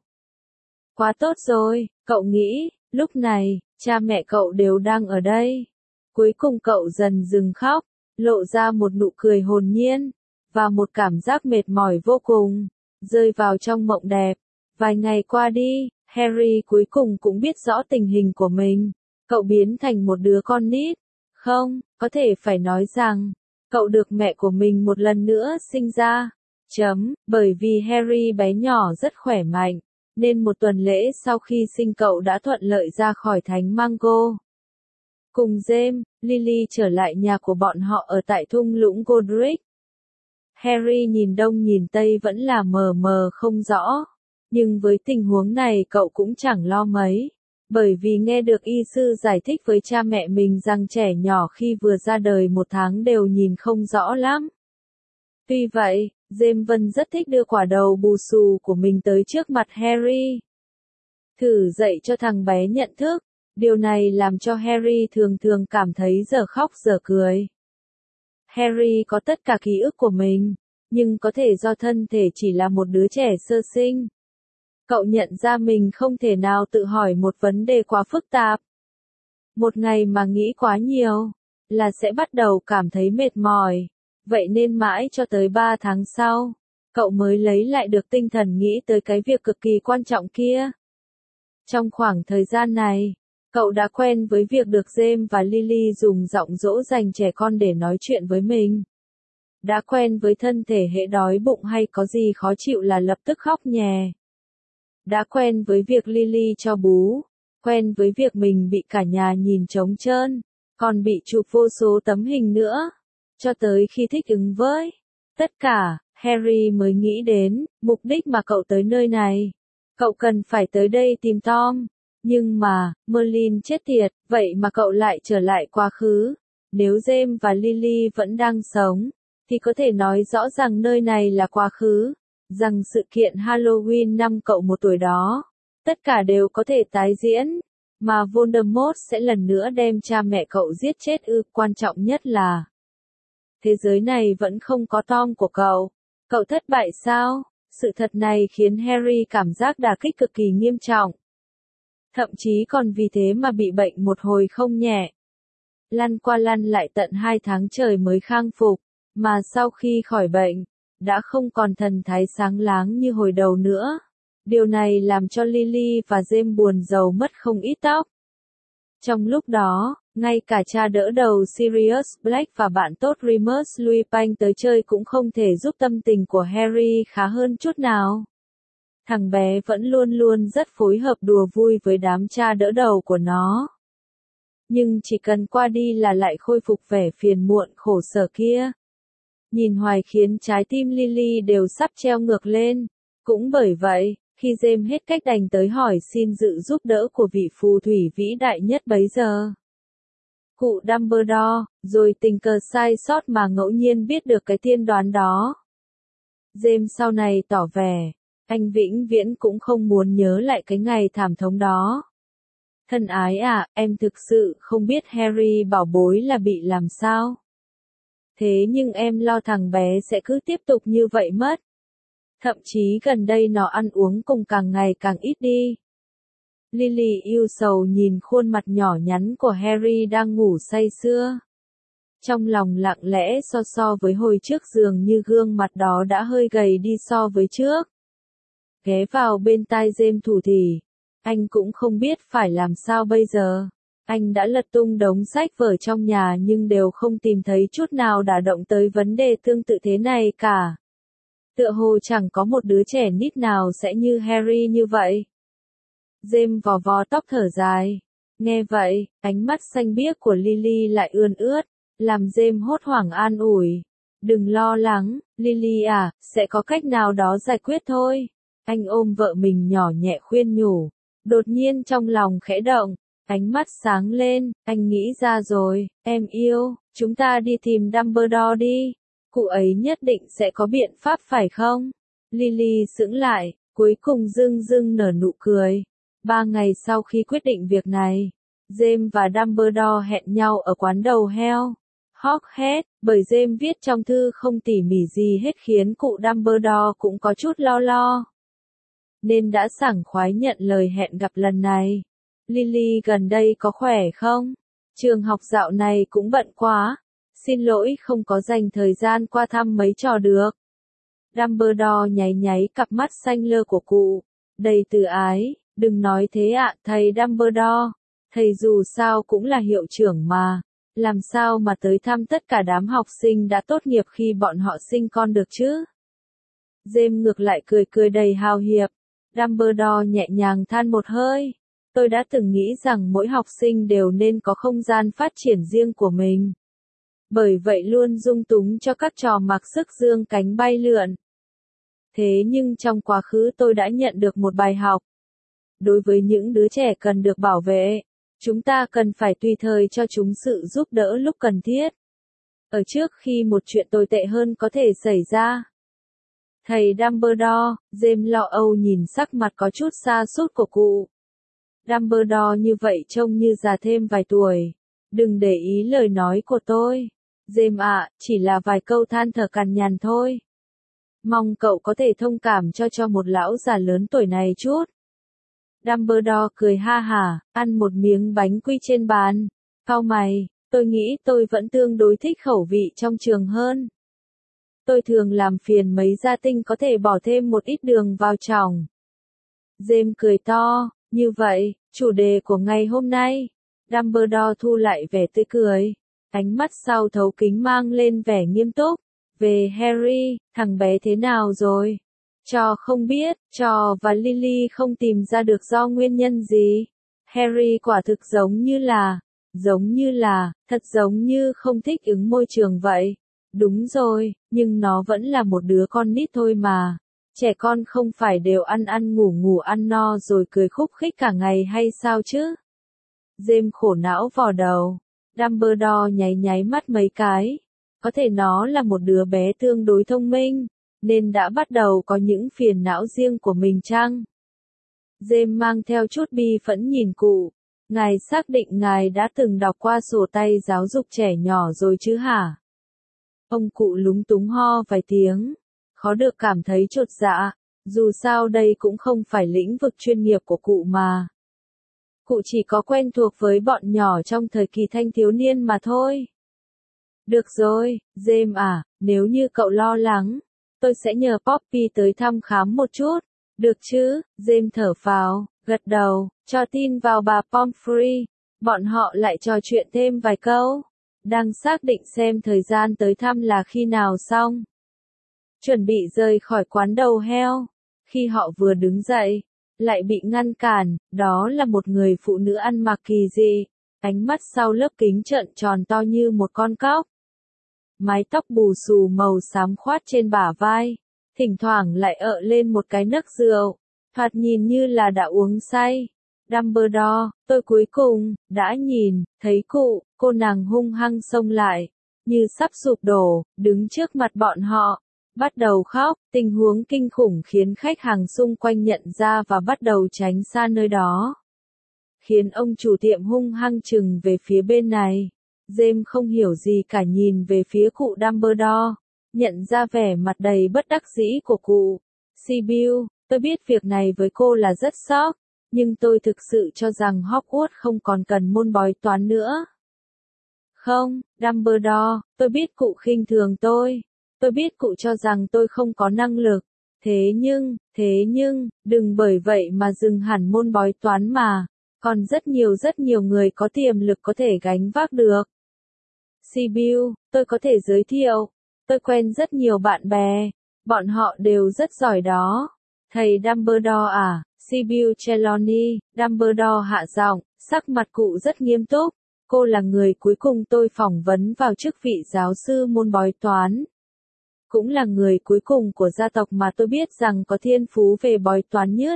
Quá tốt rồi, cậu nghĩ, lúc này, cha mẹ cậu đều đang ở đây. Cuối cùng cậu dần dừng khóc, lộ ra một nụ cười hồn nhiên, và một cảm giác mệt mỏi vô cùng, rơi vào trong mộng đẹp. Vài ngày qua đi, Harry cuối cùng cũng biết rõ tình hình của mình. Cậu biến thành một đứa con nít. Không, có thể phải nói rằng, cậu được mẹ của mình một lần nữa sinh ra. Chấm, bởi vì Harry bé nhỏ rất khỏe mạnh, nên một tuần lễ sau khi sinh cậu đã thuận lợi ra khỏi Thánh Mango. Cùng James, Lily trở lại nhà của bọn họ ở tại thung lũng Godric. Harry nhìn đông nhìn tây vẫn là mờ mờ không rõ. Nhưng với tình huống này cậu cũng chẳng lo mấy. Bởi vì nghe được y sư giải thích với cha mẹ mình rằng trẻ nhỏ khi vừa ra đời một tháng đều nhìn không rõ lắm. Tuy vậy, James vẫn rất thích đưa quả đầu bù xù của mình tới trước mặt Harry. Thử dạy cho thằng bé nhận thức. Điều này làm cho Harry thường thường cảm thấy dở khóc dở cười. Harry có tất cả ký ức của mình, nhưng có thể do thân thể chỉ là một đứa trẻ sơ sinh. Cậu nhận ra mình không thể nào tự hỏi một vấn đề quá phức tạp. Một ngày mà nghĩ quá nhiều, là sẽ bắt đầu cảm thấy mệt mỏi. Vậy nên mãi cho tới ba tháng sau, cậu mới lấy lại được tinh thần nghĩ tới cái việc cực kỳ quan trọng kia. Trong khoảng thời gian này, cậu đã quen với việc được James và Lily dùng giọng dỗ dành trẻ con để nói chuyện với mình. Đã quen với thân thể hễ đói bụng hay có gì khó chịu là lập tức khóc nhè. Đã quen với việc Lily cho bú, quen với việc mình bị cả nhà nhìn trống trơn, còn bị chụp vô số tấm hình nữa. Cho tới khi thích ứng với tất cả, Harry mới nghĩ đến mục đích mà cậu tới nơi này. Cậu cần phải tới đây tìm Tom. Nhưng mà, Merlin chết tiệt, vậy mà cậu lại trở lại quá khứ. Nếu James và Lily vẫn đang sống, thì có thể nói rõ rằng nơi này là quá khứ. Rằng sự kiện Halloween năm cậu một tuổi đó, tất cả đều có thể tái diễn. Mà Voldemort sẽ lần nữa đem cha mẹ cậu giết chết ư. Quan trọng nhất là thế giới này vẫn không có Tom của cậu. Cậu thất bại sao? Sự thật này khiến Harry cảm giác đả kích cực kỳ nghiêm trọng. Thậm chí còn vì thế mà bị bệnh một hồi không nhẹ. Lăn qua lăn lại tận hai tháng trời mới khang phục, mà sau khi khỏi bệnh, đã không còn thần thái sáng láng như hồi đầu nữa. Điều này làm cho Lily và James buồn rầu mất không ít tóc. Trong lúc đó, ngay cả cha đỡ đầu Sirius Black và bạn tốt Remus Lupin tới chơi cũng không thể giúp tâm tình của Harry khá hơn chút nào. Thằng bé vẫn luôn luôn rất phối hợp đùa vui với đám cha đỡ đầu của nó. Nhưng chỉ cần qua đi là lại khôi phục vẻ phiền muộn khổ sở kia. Nhìn hoài khiến trái tim Lily đều sắp treo ngược lên. Cũng bởi vậy, khi James hết cách đành tới hỏi xin sự giúp đỡ của vị phù thủy vĩ đại nhất bấy giờ. Cụ Dumbledore, rồi tình cờ sai sót mà ngẫu nhiên biết được cái tiên đoán đó. James sau này tỏ vẻ, anh vĩnh viễn cũng không muốn nhớ lại cái ngày thảm thống đó. Thân ái à, em thực sự không biết Harry bảo bối là bị làm sao. Thế nhưng em lo thằng bé sẽ cứ tiếp tục như vậy mất. Thậm chí gần đây nó ăn uống cùng càng ngày càng ít đi. Lily yêu sầu nhìn khuôn mặt nhỏ nhắn của Harry đang ngủ say sưa. Trong lòng lặng lẽ so so với hồi trước dường như gương mặt đó đã hơi gầy đi so với trước. Ghé vào bên tai James thủ thỉ. Anh cũng không biết phải làm sao bây giờ. Anh đã lật tung đống sách vở trong nhà nhưng đều không tìm thấy chút nào đả động tới vấn đề tương tự thế này cả. Tựa hồ chẳng có một đứa trẻ nít nào sẽ như Harry như vậy. James vò vò tóc thở dài. Nghe vậy, ánh mắt xanh biếc của Lily lại ươn ướt, làm James hốt hoảng an ủi. Đừng lo lắng, Lily à, sẽ có cách nào đó giải quyết thôi. Anh ôm vợ mình nhỏ nhẹ khuyên nhủ. Đột nhiên trong lòng khẽ động, ánh mắt sáng lên, anh nghĩ ra rồi, em yêu, chúng ta đi tìm Dumbledore đi. Cụ ấy nhất định sẽ có biện pháp phải không? Lily sững lại, cuối cùng dưng dưng nở nụ cười. Ba ngày sau khi quyết định việc này, James và Dumbledore hẹn nhau ở quán đầu heo, Hogshead, bởi James viết trong thư không tỉ mỉ gì hết khiến cụ Dumbledore cũng có chút lo lo. Nên đã sảng khoái nhận lời hẹn gặp lần này. Lily gần đây có khỏe không? Trường học dạo này cũng bận quá. Xin lỗi không có dành thời gian qua thăm mấy trò được. Dumbledore nháy nháy cặp mắt xanh lơ của cụ. Đầy từ ái, đừng nói thế ạ thầy Dumbledore. Thầy dù sao cũng là hiệu trưởng mà. Làm sao mà tới thăm tất cả đám học sinh đã tốt nghiệp khi bọn họ sinh con được chứ? James ngược lại cười cười đầy hào hiệp. Dumbledore nhẹ nhàng than một hơi. Tôi đã từng nghĩ rằng mỗi học sinh đều nên có không gian phát triển riêng của mình. Bởi vậy luôn dung túng cho các trò mặc sức dương cánh bay lượn. Thế nhưng trong quá khứ tôi đã nhận được một bài học. Đối với những đứa trẻ cần được bảo vệ, chúng ta cần phải tùy thời cho chúng sự giúp đỡ lúc cần thiết. Ở trước khi một chuyện tồi tệ hơn có thể xảy ra. Thầy Dumbledore, James lo âu nhìn sắc mặt có chút sa sút của cụ. Dumbledore như vậy trông như già thêm vài tuổi. Đừng để ý lời nói của tôi. James ạ, chỉ là vài câu than thở cằn nhằn thôi. Mong cậu có thể thông cảm cho cho một lão già lớn tuổi này chút. Dumbledore cười ha hả, ăn một miếng bánh quy trên bàn. Cau mày, tôi nghĩ tôi vẫn tương đối thích khẩu vị trong trường hơn. Tôi thường làm phiền mấy gia tinh có thể bỏ thêm một ít đường vào trong. James cười to, như vậy, chủ đề của ngày hôm nay. Dumbledore thu lại vẻ tươi cười. Ánh mắt sau thấu kính mang lên vẻ nghiêm túc. Về Harry, thằng bé thế nào rồi? Cho không biết, Cho và Lily không tìm ra được do nguyên nhân gì. Harry quả thực giống như là, giống như là, thật giống như không thích ứng môi trường vậy. Đúng rồi, nhưng nó vẫn là một đứa con nít thôi mà. Trẻ con không phải đều ăn ăn ngủ ngủ ăn no rồi cười khúc khích cả ngày hay sao chứ? James khổ não vò đầu. Dumbledore nháy nháy mắt mấy cái. Có thể nó là một đứa bé tương đối thông minh, nên đã bắt đầu có những phiền não riêng của mình chăng? James mang theo chút bi phẫn nhìn cụ. Ngài xác định ngài đã từng đọc qua sổ tay giáo dục trẻ nhỏ rồi chứ hả? Ông cụ lúng túng ho vài tiếng. Khó được cảm thấy chột dạ, dù sao đây cũng không phải lĩnh vực chuyên nghiệp của cụ mà. Cụ chỉ có quen thuộc với bọn nhỏ trong thời kỳ thanh thiếu niên mà thôi. Được rồi, James à, nếu như cậu lo lắng, tôi sẽ nhờ Poppy tới thăm khám một chút. Được chứ? James thở phào, gật đầu, cho tin vào bà Pomfrey. Bọn họ lại trò chuyện thêm vài câu. Đang xác định xem thời gian tới thăm là khi nào xong. Chuẩn bị rời khỏi quán đầu heo. Khi họ vừa đứng dậy, lại bị ngăn cản, đó là một người phụ nữ ăn mặc kỳ dị. Ánh mắt sau lớp kính trợn tròn to như một con cóc. Mái tóc bù xù màu xám khoát trên bả vai. Thỉnh thoảng lại ợ lên một cái nấc rượu. Thoạt nhìn như là đã uống say. Dumbledore, tôi cuối cùng, đã nhìn, thấy cụ, cô nàng hung hăng xông lại. Như sắp sụp đổ, đứng trước mặt bọn họ. Bắt đầu khóc, tình huống kinh khủng khiến khách hàng xung quanh nhận ra và bắt đầu tránh xa nơi đó. Khiến ông chủ tiệm hung hăng chừng về phía bên này. James không hiểu gì cả nhìn về phía cụ Dumbledore, nhận ra vẻ mặt đầy bất đắc dĩ của cụ. Sibyl, tôi biết việc này với cô là rất sốc, nhưng tôi thực sự cho rằng Hogwarts không còn cần môn bói toán nữa. Không, Dumbledore, tôi biết cụ khinh thường tôi. Tôi biết cụ cho rằng tôi không có năng lực. Thế nhưng, thế nhưng, đừng bởi vậy mà dừng hẳn môn bói toán mà. Còn rất nhiều rất nhiều người có tiềm lực có thể gánh vác được. Sibyl, tôi có thể giới thiệu. Tôi quen rất nhiều bạn bè. Bọn họ đều rất giỏi đó. Thầy Dumbledore à, Sibyl Trelawney, Dumbledore hạ giọng, sắc mặt cụ rất nghiêm túc. Cô là người cuối cùng tôi phỏng vấn vào chức vị giáo sư môn bói toán. Cũng là người cuối cùng của gia tộc mà tôi biết rằng có thiên phú về bói toán nhất.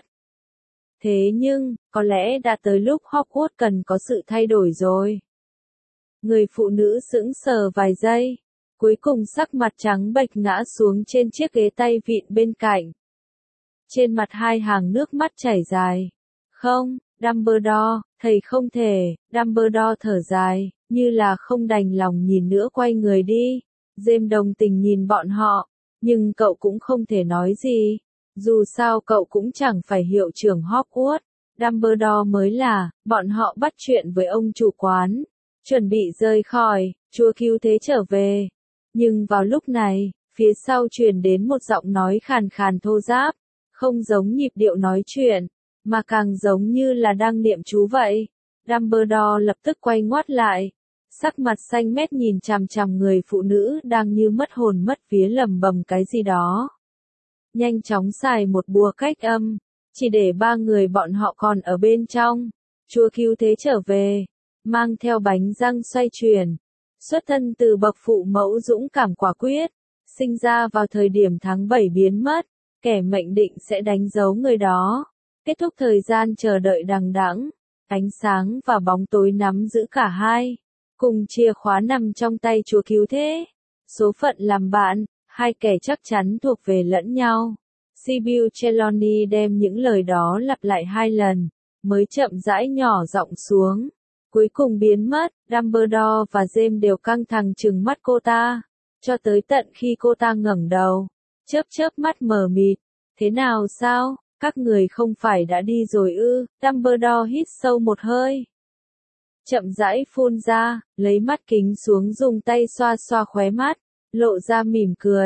Thế nhưng, có lẽ đã tới lúc Hogwarts cần có sự thay đổi rồi. Người phụ nữ sững sờ vài giây, cuối cùng sắc mặt trắng bệch ngã xuống trên chiếc ghế tay vịn bên cạnh. Trên mặt hai hàng nước mắt chảy dài. Không, Dumbledore, thầy không thể, Dumbledore thở dài, như là không đành lòng nhìn nữa quay người đi. James đồng tình nhìn bọn họ, nhưng cậu cũng không thể nói gì. Dù sao cậu cũng chẳng phải hiệu trưởng Hogwarts, Dumbledore mới là. Bọn họ bắt chuyện với ông chủ quán, chuẩn bị rời khỏi, chúa cứu thế trở về. Nhưng vào lúc này, phía sau truyền đến một giọng nói khàn khàn thô ráp, không giống nhịp điệu nói chuyện, mà càng giống như là đang niệm chú vậy. Dumbledore lập tức quay ngoắt lại, sắc mặt xanh mét nhìn chằm chằm người phụ nữ đang như mất hồn mất vía lẩm bẩm cái gì đó. Nhanh chóng xài một bùa cách âm, chỉ để ba người bọn họ còn ở bên trong. Chúa cứu thế trở về, mang theo bánh răng xoay chuyển. Xuất thân từ bậc phụ mẫu dũng cảm quả quyết, sinh ra vào thời điểm tháng bảy biến mất, kẻ mệnh định sẽ đánh dấu người đó. Kết thúc thời gian chờ đợi đằng đẵng, ánh sáng và bóng tối nắm giữ cả hai. Cùng chìa khóa nằm trong tay chúa cứu thế. Số phận làm bạn, hai kẻ chắc chắn thuộc về lẫn nhau. Sibyl Trelawney đem những lời đó lặp lại hai lần, mới chậm rãi nhỏ giọng xuống. Cuối cùng biến mất, Dumbledore và James đều căng thẳng trừng mắt cô ta, cho tới tận khi cô ta ngẩng đầu, chớp chớp mắt mờ mịt. Thế nào sao, các người không phải đã đi rồi ư? Dumbledore hít sâu một hơi, chậm rãi phun ra, lấy mắt kính xuống dùng tay xoa xoa khóe mắt, lộ ra mỉm cười.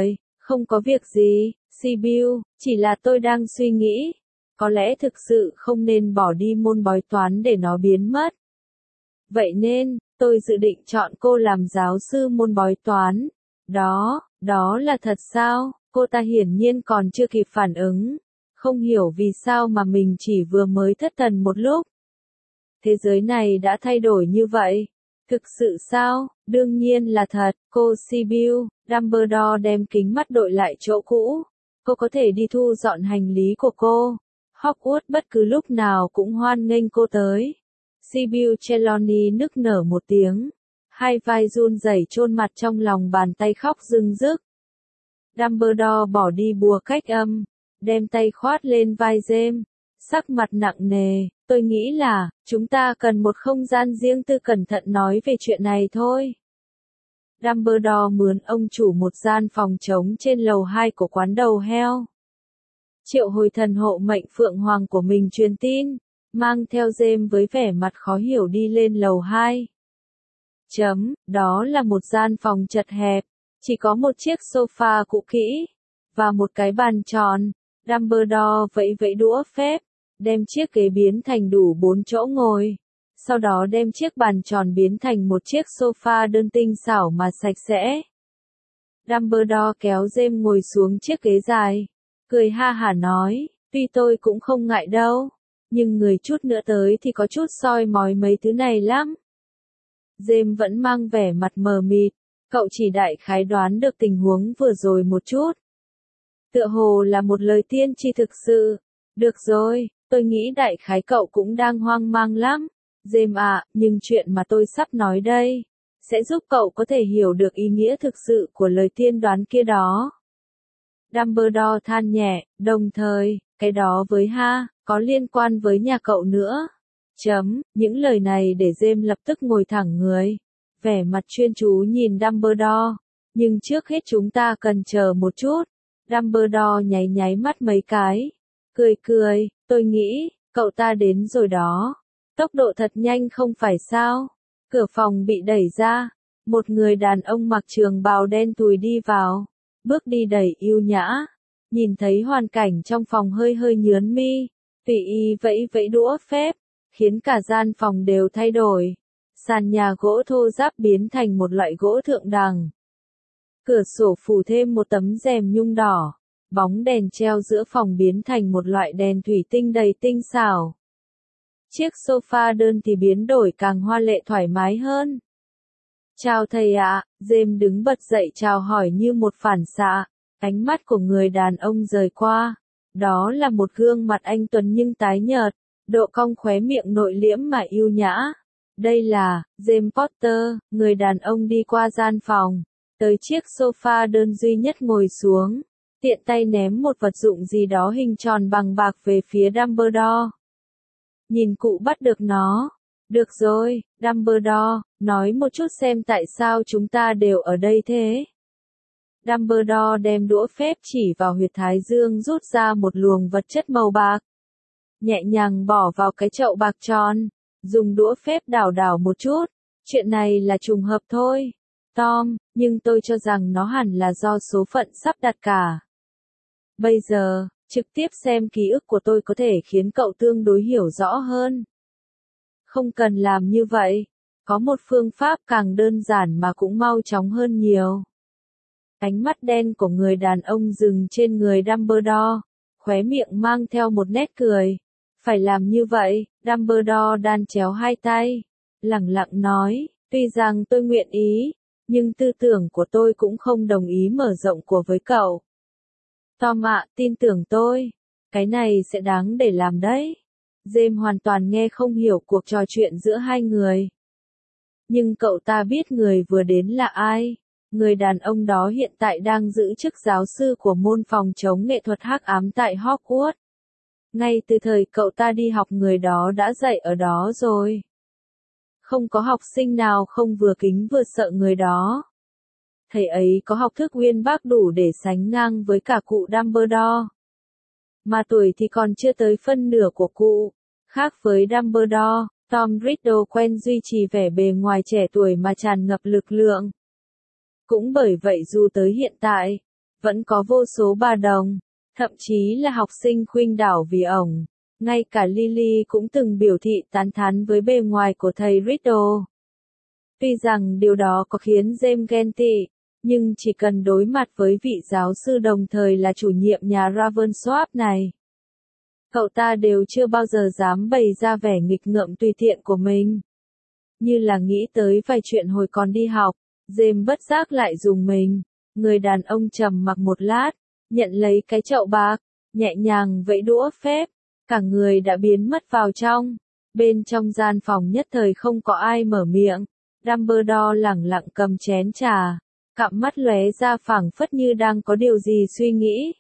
Không có việc gì, Sibyl, chỉ là tôi đang suy nghĩ. Có lẽ thực sự không nên bỏ đi môn bói toán để nó biến mất. Vậy nên, tôi dự định chọn cô làm giáo sư môn bói toán. Đó, đó là thật sao? Cô ta hiển nhiên còn chưa kịp phản ứng. Không hiểu vì sao mà mình chỉ vừa mới thất thần một lúc. Thế giới này đã thay đổi như vậy. Thực sự sao? Đương nhiên là thật, cô Sibyl. Dumbledore đem kính mắt đội lại chỗ cũ. Cô có thể đi thu dọn hành lý của cô. Hogwarts bất cứ lúc nào cũng hoan nghênh cô tới. Sibyl Trelawney nức nở một tiếng. Hai vai run rẩy chôn mặt trong lòng bàn tay khóc rưng rức. Dumbledore bỏ đi bùa cách âm, đem tay khoát lên vai James, sắc mặt nặng nề. Tôi nghĩ là, chúng ta cần một không gian riêng tư cẩn thận nói về chuyện này thôi. Dumbledore mướn ông chủ một gian phòng trống trên lầu hai của quán đầu heo. Triệu hồi thần hộ mệnh Phượng Hoàng của mình truyền tin, mang theo James với vẻ mặt khó hiểu đi lên lầu hai. Chấm, đó là một gian phòng chật hẹp, chỉ có một chiếc sofa cũ kỹ, và một cái bàn tròn. Dumbledore vẫy vẫy đũa phép, đem chiếc ghế biến thành đủ bốn chỗ ngồi. Sau đó đem chiếc bàn tròn biến thành một chiếc sofa đơn tinh xảo mà sạch sẽ. Dumbledore kéo James ngồi xuống chiếc ghế dài, cười ha hả nói, tuy tôi cũng không ngại đâu, nhưng người chút nữa tới thì có chút soi mói mấy thứ này lắm. James vẫn mang vẻ mặt mờ mịt, cậu chỉ đại khái đoán được tình huống vừa rồi một chút. Tựa hồ là một lời tiên tri thực sự. Được rồi, tôi nghĩ đại khái cậu cũng đang hoang mang lắm. James ạ, nhưng chuyện mà tôi sắp nói đây, sẽ giúp cậu có thể hiểu được ý nghĩa thực sự của lời tiên đoán kia đó. Dumbledore than nhẹ, đồng thời, cái đó với ha, có liên quan với nhà cậu nữa. Chấm, những lời này để James lập tức ngồi thẳng người, vẻ mặt chuyên chú nhìn Dumbledore. Nhưng trước hết chúng ta cần chờ một chút. Dumbledore nháy nháy mắt mấy cái, cười cười, tôi nghĩ, cậu ta đến rồi đó. Tốc độ thật nhanh không phải sao? Cửa phòng bị đẩy ra, một người đàn ông mặc trường bào đen thui đi vào, bước đi đầy yêu nhã, nhìn thấy hoàn cảnh trong phòng hơi hơi nhướng mi, tùy ý vẫy vẫy đũa phép, khiến cả gian phòng đều thay đổi. Sàn nhà gỗ thô ráp biến thành một loại gỗ thượng đẳng. Cửa sổ phủ thêm một tấm rèm nhung đỏ, bóng đèn treo giữa phòng biến thành một loại đèn thủy tinh đầy tinh xảo. Chiếc sofa đơn thì biến đổi càng hoa lệ thoải mái hơn. Chào thầy ạ, James đứng bật dậy chào hỏi như một phản xạ, ánh mắt của người đàn ông rời qua. Đó là một gương mặt anh tuấn nhưng tái nhợt, độ cong khóe miệng nội liễm mà yêu nhã. Đây là, James Potter, người đàn ông đi qua gian phòng, tới chiếc sofa đơn duy nhất ngồi xuống, tiện tay ném một vật dụng gì đó hình tròn bằng bạc về phía Dumbledore. Nhìn cụ bắt được nó. Được rồi, Dumbledore, nói một chút xem tại sao chúng ta đều ở đây thế. Dumbledore đem đũa phép chỉ vào huyệt thái dương rút ra một luồng vật chất màu bạc. Nhẹ nhàng bỏ vào cái chậu bạc tròn, dùng đũa phép đảo đảo một chút. Chuyện này là trùng hợp thôi, Tom, nhưng tôi cho rằng nó hẳn là do số phận sắp đặt cả. Bây giờ, trực tiếp xem ký ức của tôi có thể khiến cậu tương đối hiểu rõ hơn. Không cần làm như vậy, có một phương pháp càng đơn giản mà cũng mau chóng hơn nhiều. Ánh mắt đen của người đàn ông dừng trên người Dumbledore, khóe miệng mang theo một nét cười. Phải làm như vậy, Dumbledore đan chéo hai tay, lẳng lặng nói, tuy rằng tôi nguyện ý, nhưng tư tưởng của tôi cũng không đồng ý mở rộng của với cậu. Tom ạ, tin tưởng tôi, cái này sẽ đáng để làm đấy. James hoàn toàn nghe không hiểu cuộc trò chuyện giữa hai người. Nhưng cậu ta biết người vừa đến là ai. Người đàn ông đó hiện tại đang giữ chức giáo sư của môn phòng chống nghệ thuật hắc ám tại Hogwarts. Ngay từ thời cậu ta đi học người đó đã dạy ở đó rồi. Không có học sinh nào không vừa kính vừa sợ người đó. Thầy ấy có học thức uyên bác đủ để sánh ngang với cả cụ Dumbledore. Mà tuổi thì còn chưa tới phân nửa của cụ. Khác với Dumbledore, Tom Riddle quen duy trì vẻ bề ngoài trẻ tuổi mà tràn ngập lực lượng. Cũng bởi vậy dù tới hiện tại, vẫn có vô số bà đồng, thậm chí là học sinh khuynh đảo vì ổng. Ngay cả Lily cũng từng biểu thị tán thán với bề ngoài của thầy Riddle. Tuy rằng điều đó có khiến James ghen tị, nhưng chỉ cần đối mặt với vị giáo sư đồng thời là chủ nhiệm nhà Ravensworth này, cậu ta đều chưa bao giờ dám bày ra vẻ nghịch ngợm tùy tiện của mình. Như là nghĩ tới vài chuyện hồi còn đi học, James bất giác lại rùng mình. Người đàn ông trầm mặc một lát, nhận lấy cái chậu bạc, nhẹ nhàng vẫy đũa phép, cả người đã biến mất vào trong. Bên trong gian phòng nhất thời không có ai mở miệng. Dumbledore lẳng lặng cầm chén trà, cặp mắt lóe ra phảng phất như đang có điều gì suy nghĩ.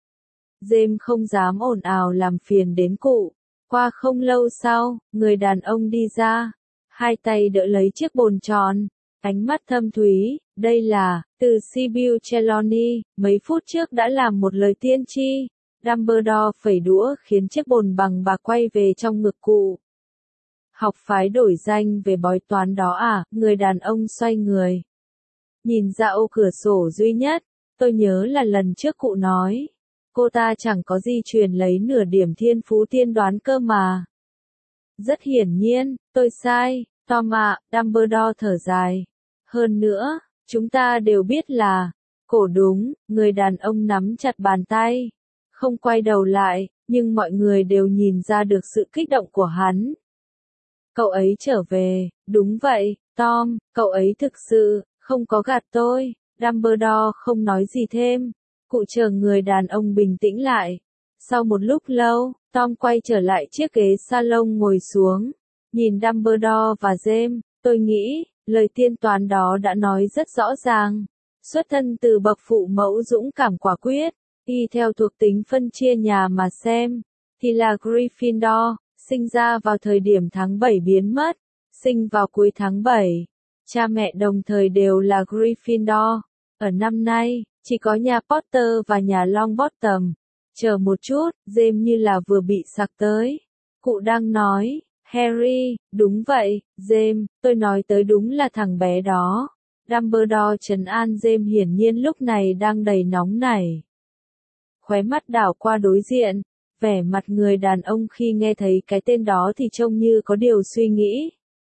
James không dám ồn ào làm phiền đến cụ. Qua không lâu sau, người đàn ông đi ra, hai tay đỡ lấy chiếc bồn tròn, ánh mắt thâm thúy. Đây là, từ Sibyl Trelawney, mấy phút trước đã làm một lời tiên tri. Dumbledore phẩy đũa khiến chiếc bồn bằng bạc quay về trong ngực cụ. Học phái đổi danh về bói toán đó à? Người đàn ông xoay người, nhìn ra ô cửa sổ duy nhất. Tôi nhớ là lần trước cụ nói, cô ta chẳng có gì truyền lấy nửa điểm thiên phú tiên đoán cơ mà. Rất hiển nhiên, tôi sai, Tom ạ. Dumbledore thở dài. Hơn nữa, chúng ta đều biết là, cổ đúng. Người đàn ông nắm chặt bàn tay, không quay đầu lại, nhưng mọi người đều nhìn ra được sự kích động của hắn. Cậu ấy trở về, đúng vậy, Tom, cậu ấy thực sự, không có gạt tôi. Dumbledore không nói gì thêm, cụ chờ người đàn ông bình tĩnh lại. Sau một lúc lâu, Tom quay trở lại chiếc ghế salon ngồi xuống, nhìn Dumbledore và James. Tôi nghĩ, lời tiên toán đó đã nói rất rõ ràng. Xuất thân từ bậc phụ mẫu dũng cảm quả quyết, y theo thuộc tính phân chia nhà mà xem, thì là Gryffindor, sinh ra vào thời điểm tháng bảy biến mất, sinh vào cuối tháng bảy. Cha mẹ đồng thời đều là Gryffindor. Ở năm nay, chỉ có nhà Potter và nhà Longbottom. Chờ một chút, James như là vừa bị sặc tới. Cụ đang nói, Harry, đúng vậy, James, tôi nói tới đúng là thằng bé đó. Dumbledore trấn an James hiển nhiên lúc này đang đầy nóng nảy. Khóe mắt đảo qua đối diện, vẻ mặt người đàn ông khi nghe thấy cái tên đó thì trông như có điều suy nghĩ.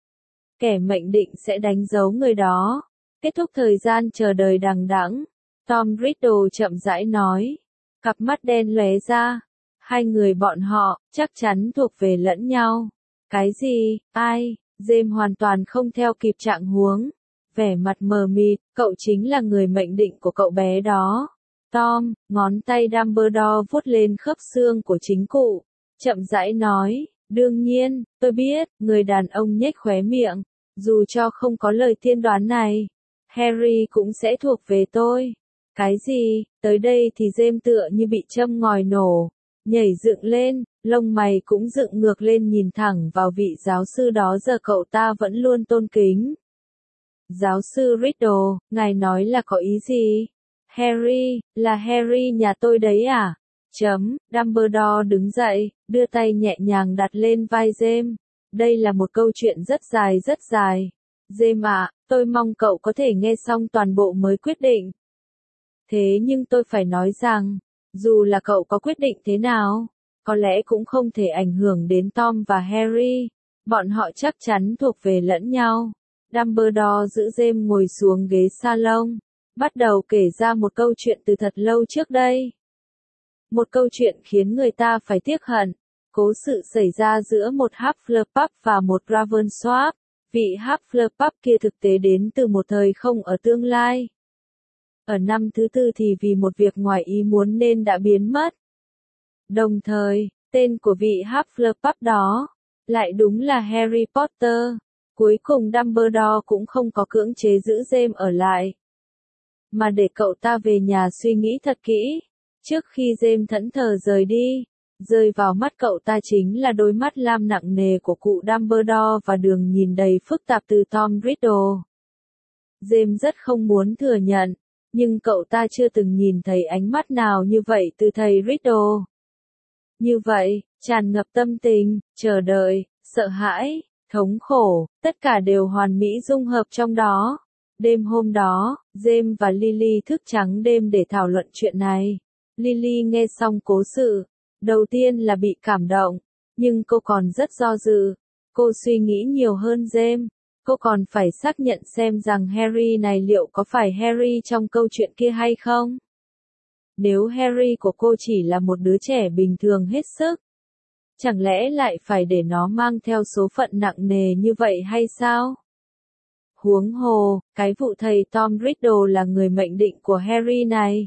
Kẻ mệnh định sẽ đánh dấu người đó. Kết thúc thời gian chờ đợi đằng đẵng, Tom Riddle chậm rãi nói, cặp mắt đen lóe ra. Hai người bọn họ, chắc chắn thuộc về lẫn nhau. Cái gì? Ai? James hoàn toàn không theo kịp trạng huống. Vẻ mặt mờ mịt, cậu chính là người mệnh định của cậu bé đó. Tom, ngón tay Dumbledore vuốt lên khớp xương của chính cụ, chậm rãi nói, đương nhiên, tôi biết. Người đàn ông nhếch khóe miệng, dù cho không có lời tiên đoán này, Harry cũng sẽ thuộc về tôi. Cái gì? Tới đây thì James tựa như bị châm ngòi nổ, nhảy dựng lên, lông mày cũng dựng ngược lên nhìn thẳng vào vị giáo sư đó giờ cậu ta vẫn luôn tôn kính. Giáo sư Riddle, ngài nói là có ý gì? Harry, là Harry nhà tôi đấy à? Chấm, Dumbledore đứng dậy, đưa tay nhẹ nhàng đặt lên vai James. Đây là một câu chuyện rất dài rất dài. James ạ, tôi mong cậu có thể nghe xong toàn bộ mới quyết định. Thế nhưng tôi phải nói rằng, dù là cậu có quyết định thế nào, có lẽ cũng không thể ảnh hưởng đến Tom và Harry. Bọn họ chắc chắn thuộc về lẫn nhau. Dumbledore giữ James ngồi xuống ghế salon, bắt đầu kể ra một câu chuyện từ thật lâu trước đây. Một câu chuyện khiến người ta phải tiếc hận. Cố sự xảy ra giữa một Hufflepuff và một Ravensworth. Vị Hufflepuff kia thực tế đến từ một thời không ở tương lai. Ở năm thứ tư thì vì một việc ngoài ý muốn nên đã biến mất. Đồng thời, tên của vị Hufflepuff đó lại đúng là Harry Potter. Cuối cùng Dumbledore cũng không có cưỡng chế giữ James ở lại, mà để cậu ta về nhà suy nghĩ thật kỹ. Trước khi James thẫn thờ rời đi, rơi vào mắt cậu ta chính là đôi mắt lam nặng nề của cụ Dumbledore và đường nhìn đầy phức tạp từ Tom Riddle. James rất không muốn thừa nhận, nhưng cậu ta chưa từng nhìn thấy ánh mắt nào như vậy từ thầy Riddle. Như vậy, tràn ngập tâm tình, chờ đợi, sợ hãi, thống khổ, tất cả đều hoàn mỹ dung hợp trong đó. Đêm hôm đó, James và Lily thức trắng đêm để thảo luận chuyện này. Lily nghe xong cố sự, đầu tiên là bị cảm động, nhưng cô còn rất do dự. Cô suy nghĩ nhiều hơn James. Cô còn phải xác nhận xem rằng Harry này liệu có phải Harry trong câu chuyện kia hay không. Nếu Harry của cô chỉ là một đứa trẻ bình thường hết sức, chẳng lẽ lại phải để nó mang theo số phận nặng nề như vậy hay sao? Huống hồ, cái vụ thầy Tom Riddle là người mệnh định của Harry này.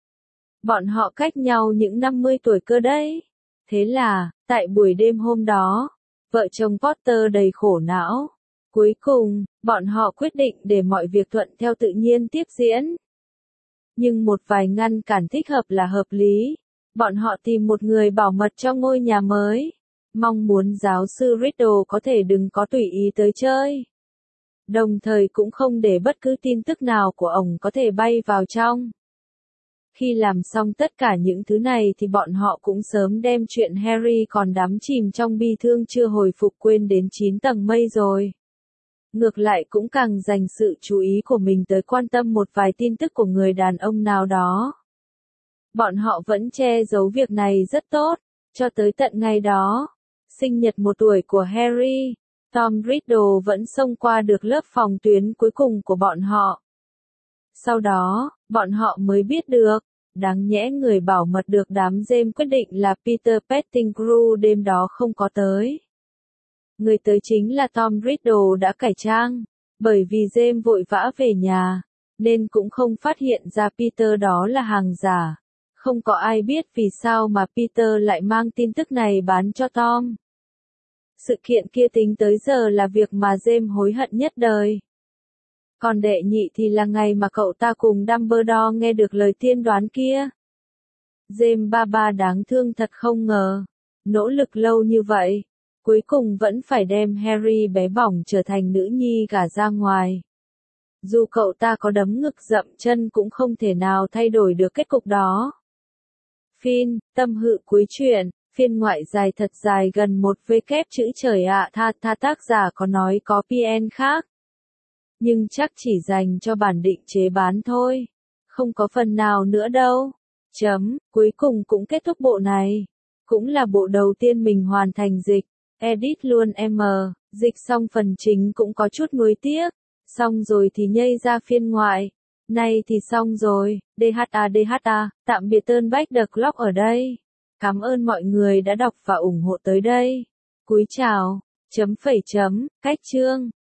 Bọn họ cách nhau những năm mươi tuổi cơ đấy. Thế là, tại buổi đêm hôm đó, vợ chồng Potter đầy khổ não. Cuối cùng, bọn họ quyết định để mọi việc thuận theo tự nhiên tiếp diễn. Nhưng một vài ngăn cản thích hợp là hợp lý. Bọn họ tìm một người bảo mật cho ngôi nhà mới. Mong muốn giáo sư Riddle có thể đừng có tùy ý tới chơi. Đồng thời cũng không để bất cứ tin tức nào của ổng có thể bay vào trong. Khi làm xong tất cả những thứ này thì bọn họ cũng sớm đem chuyện Harry còn đắm chìm trong bi thương chưa hồi phục quên đến chín tầng mây rồi. Ngược lại cũng càng dành sự chú ý của mình tới quan tâm một vài tin tức của người đàn ông nào đó. Bọn họ vẫn che giấu việc này rất tốt, cho tới tận ngày đó. Sinh nhật một tuổi của Harry, Tom Riddle vẫn xông qua được lớp phòng tuyến cuối cùng của bọn họ. Sau đó, bọn họ mới biết được, đáng nhẽ người bảo mật được đám James quyết định là Peter Pettigrew đêm đó không có tới. Người tới chính là Tom Riddle đã cải trang, bởi vì James vội vã về nhà, nên cũng không phát hiện ra Peter đó là hàng giả. Không có ai biết vì sao mà Peter lại mang tin tức này bán cho Tom. Sự kiện kia tính tới giờ là việc mà James hối hận nhất đời. Còn đệ nhị thì là ngày mà cậu ta cùng Dumbledore nghe được lời tiên đoán kia. James ba ba đáng thương thật không ngờ. Nỗ lực lâu như vậy, cuối cùng vẫn phải đem Harry bé bỏng trở thành nữ nhi gả ra ngoài. Dù cậu ta có đấm ngực dậm chân cũng không thể nào thay đổi được kết cục đó. Phim, tâm hự cuối truyện, phiên ngoại dài thật dài gần một v kép chữ trời ạ tha tha tác giả có nói có pê en khác. Nhưng chắc chỉ dành cho bản định chế bán thôi. Không có phần nào nữa đâu. Chấm, cuối cùng cũng kết thúc bộ này. Cũng là bộ đầu tiên mình hoàn thành dịch. Edit luôn em. Dịch xong phần chính cũng có chút nuối tiếc. Xong rồi thì nhây ra phiên ngoại. Nay thì xong rồi. đê hát a đê hát a, tạm biệt Turn Back the Clock ở đây. Cảm ơn mọi người đã đọc và ủng hộ tới đây. Cúi chào. Chấm phẩy chấm, cách chương.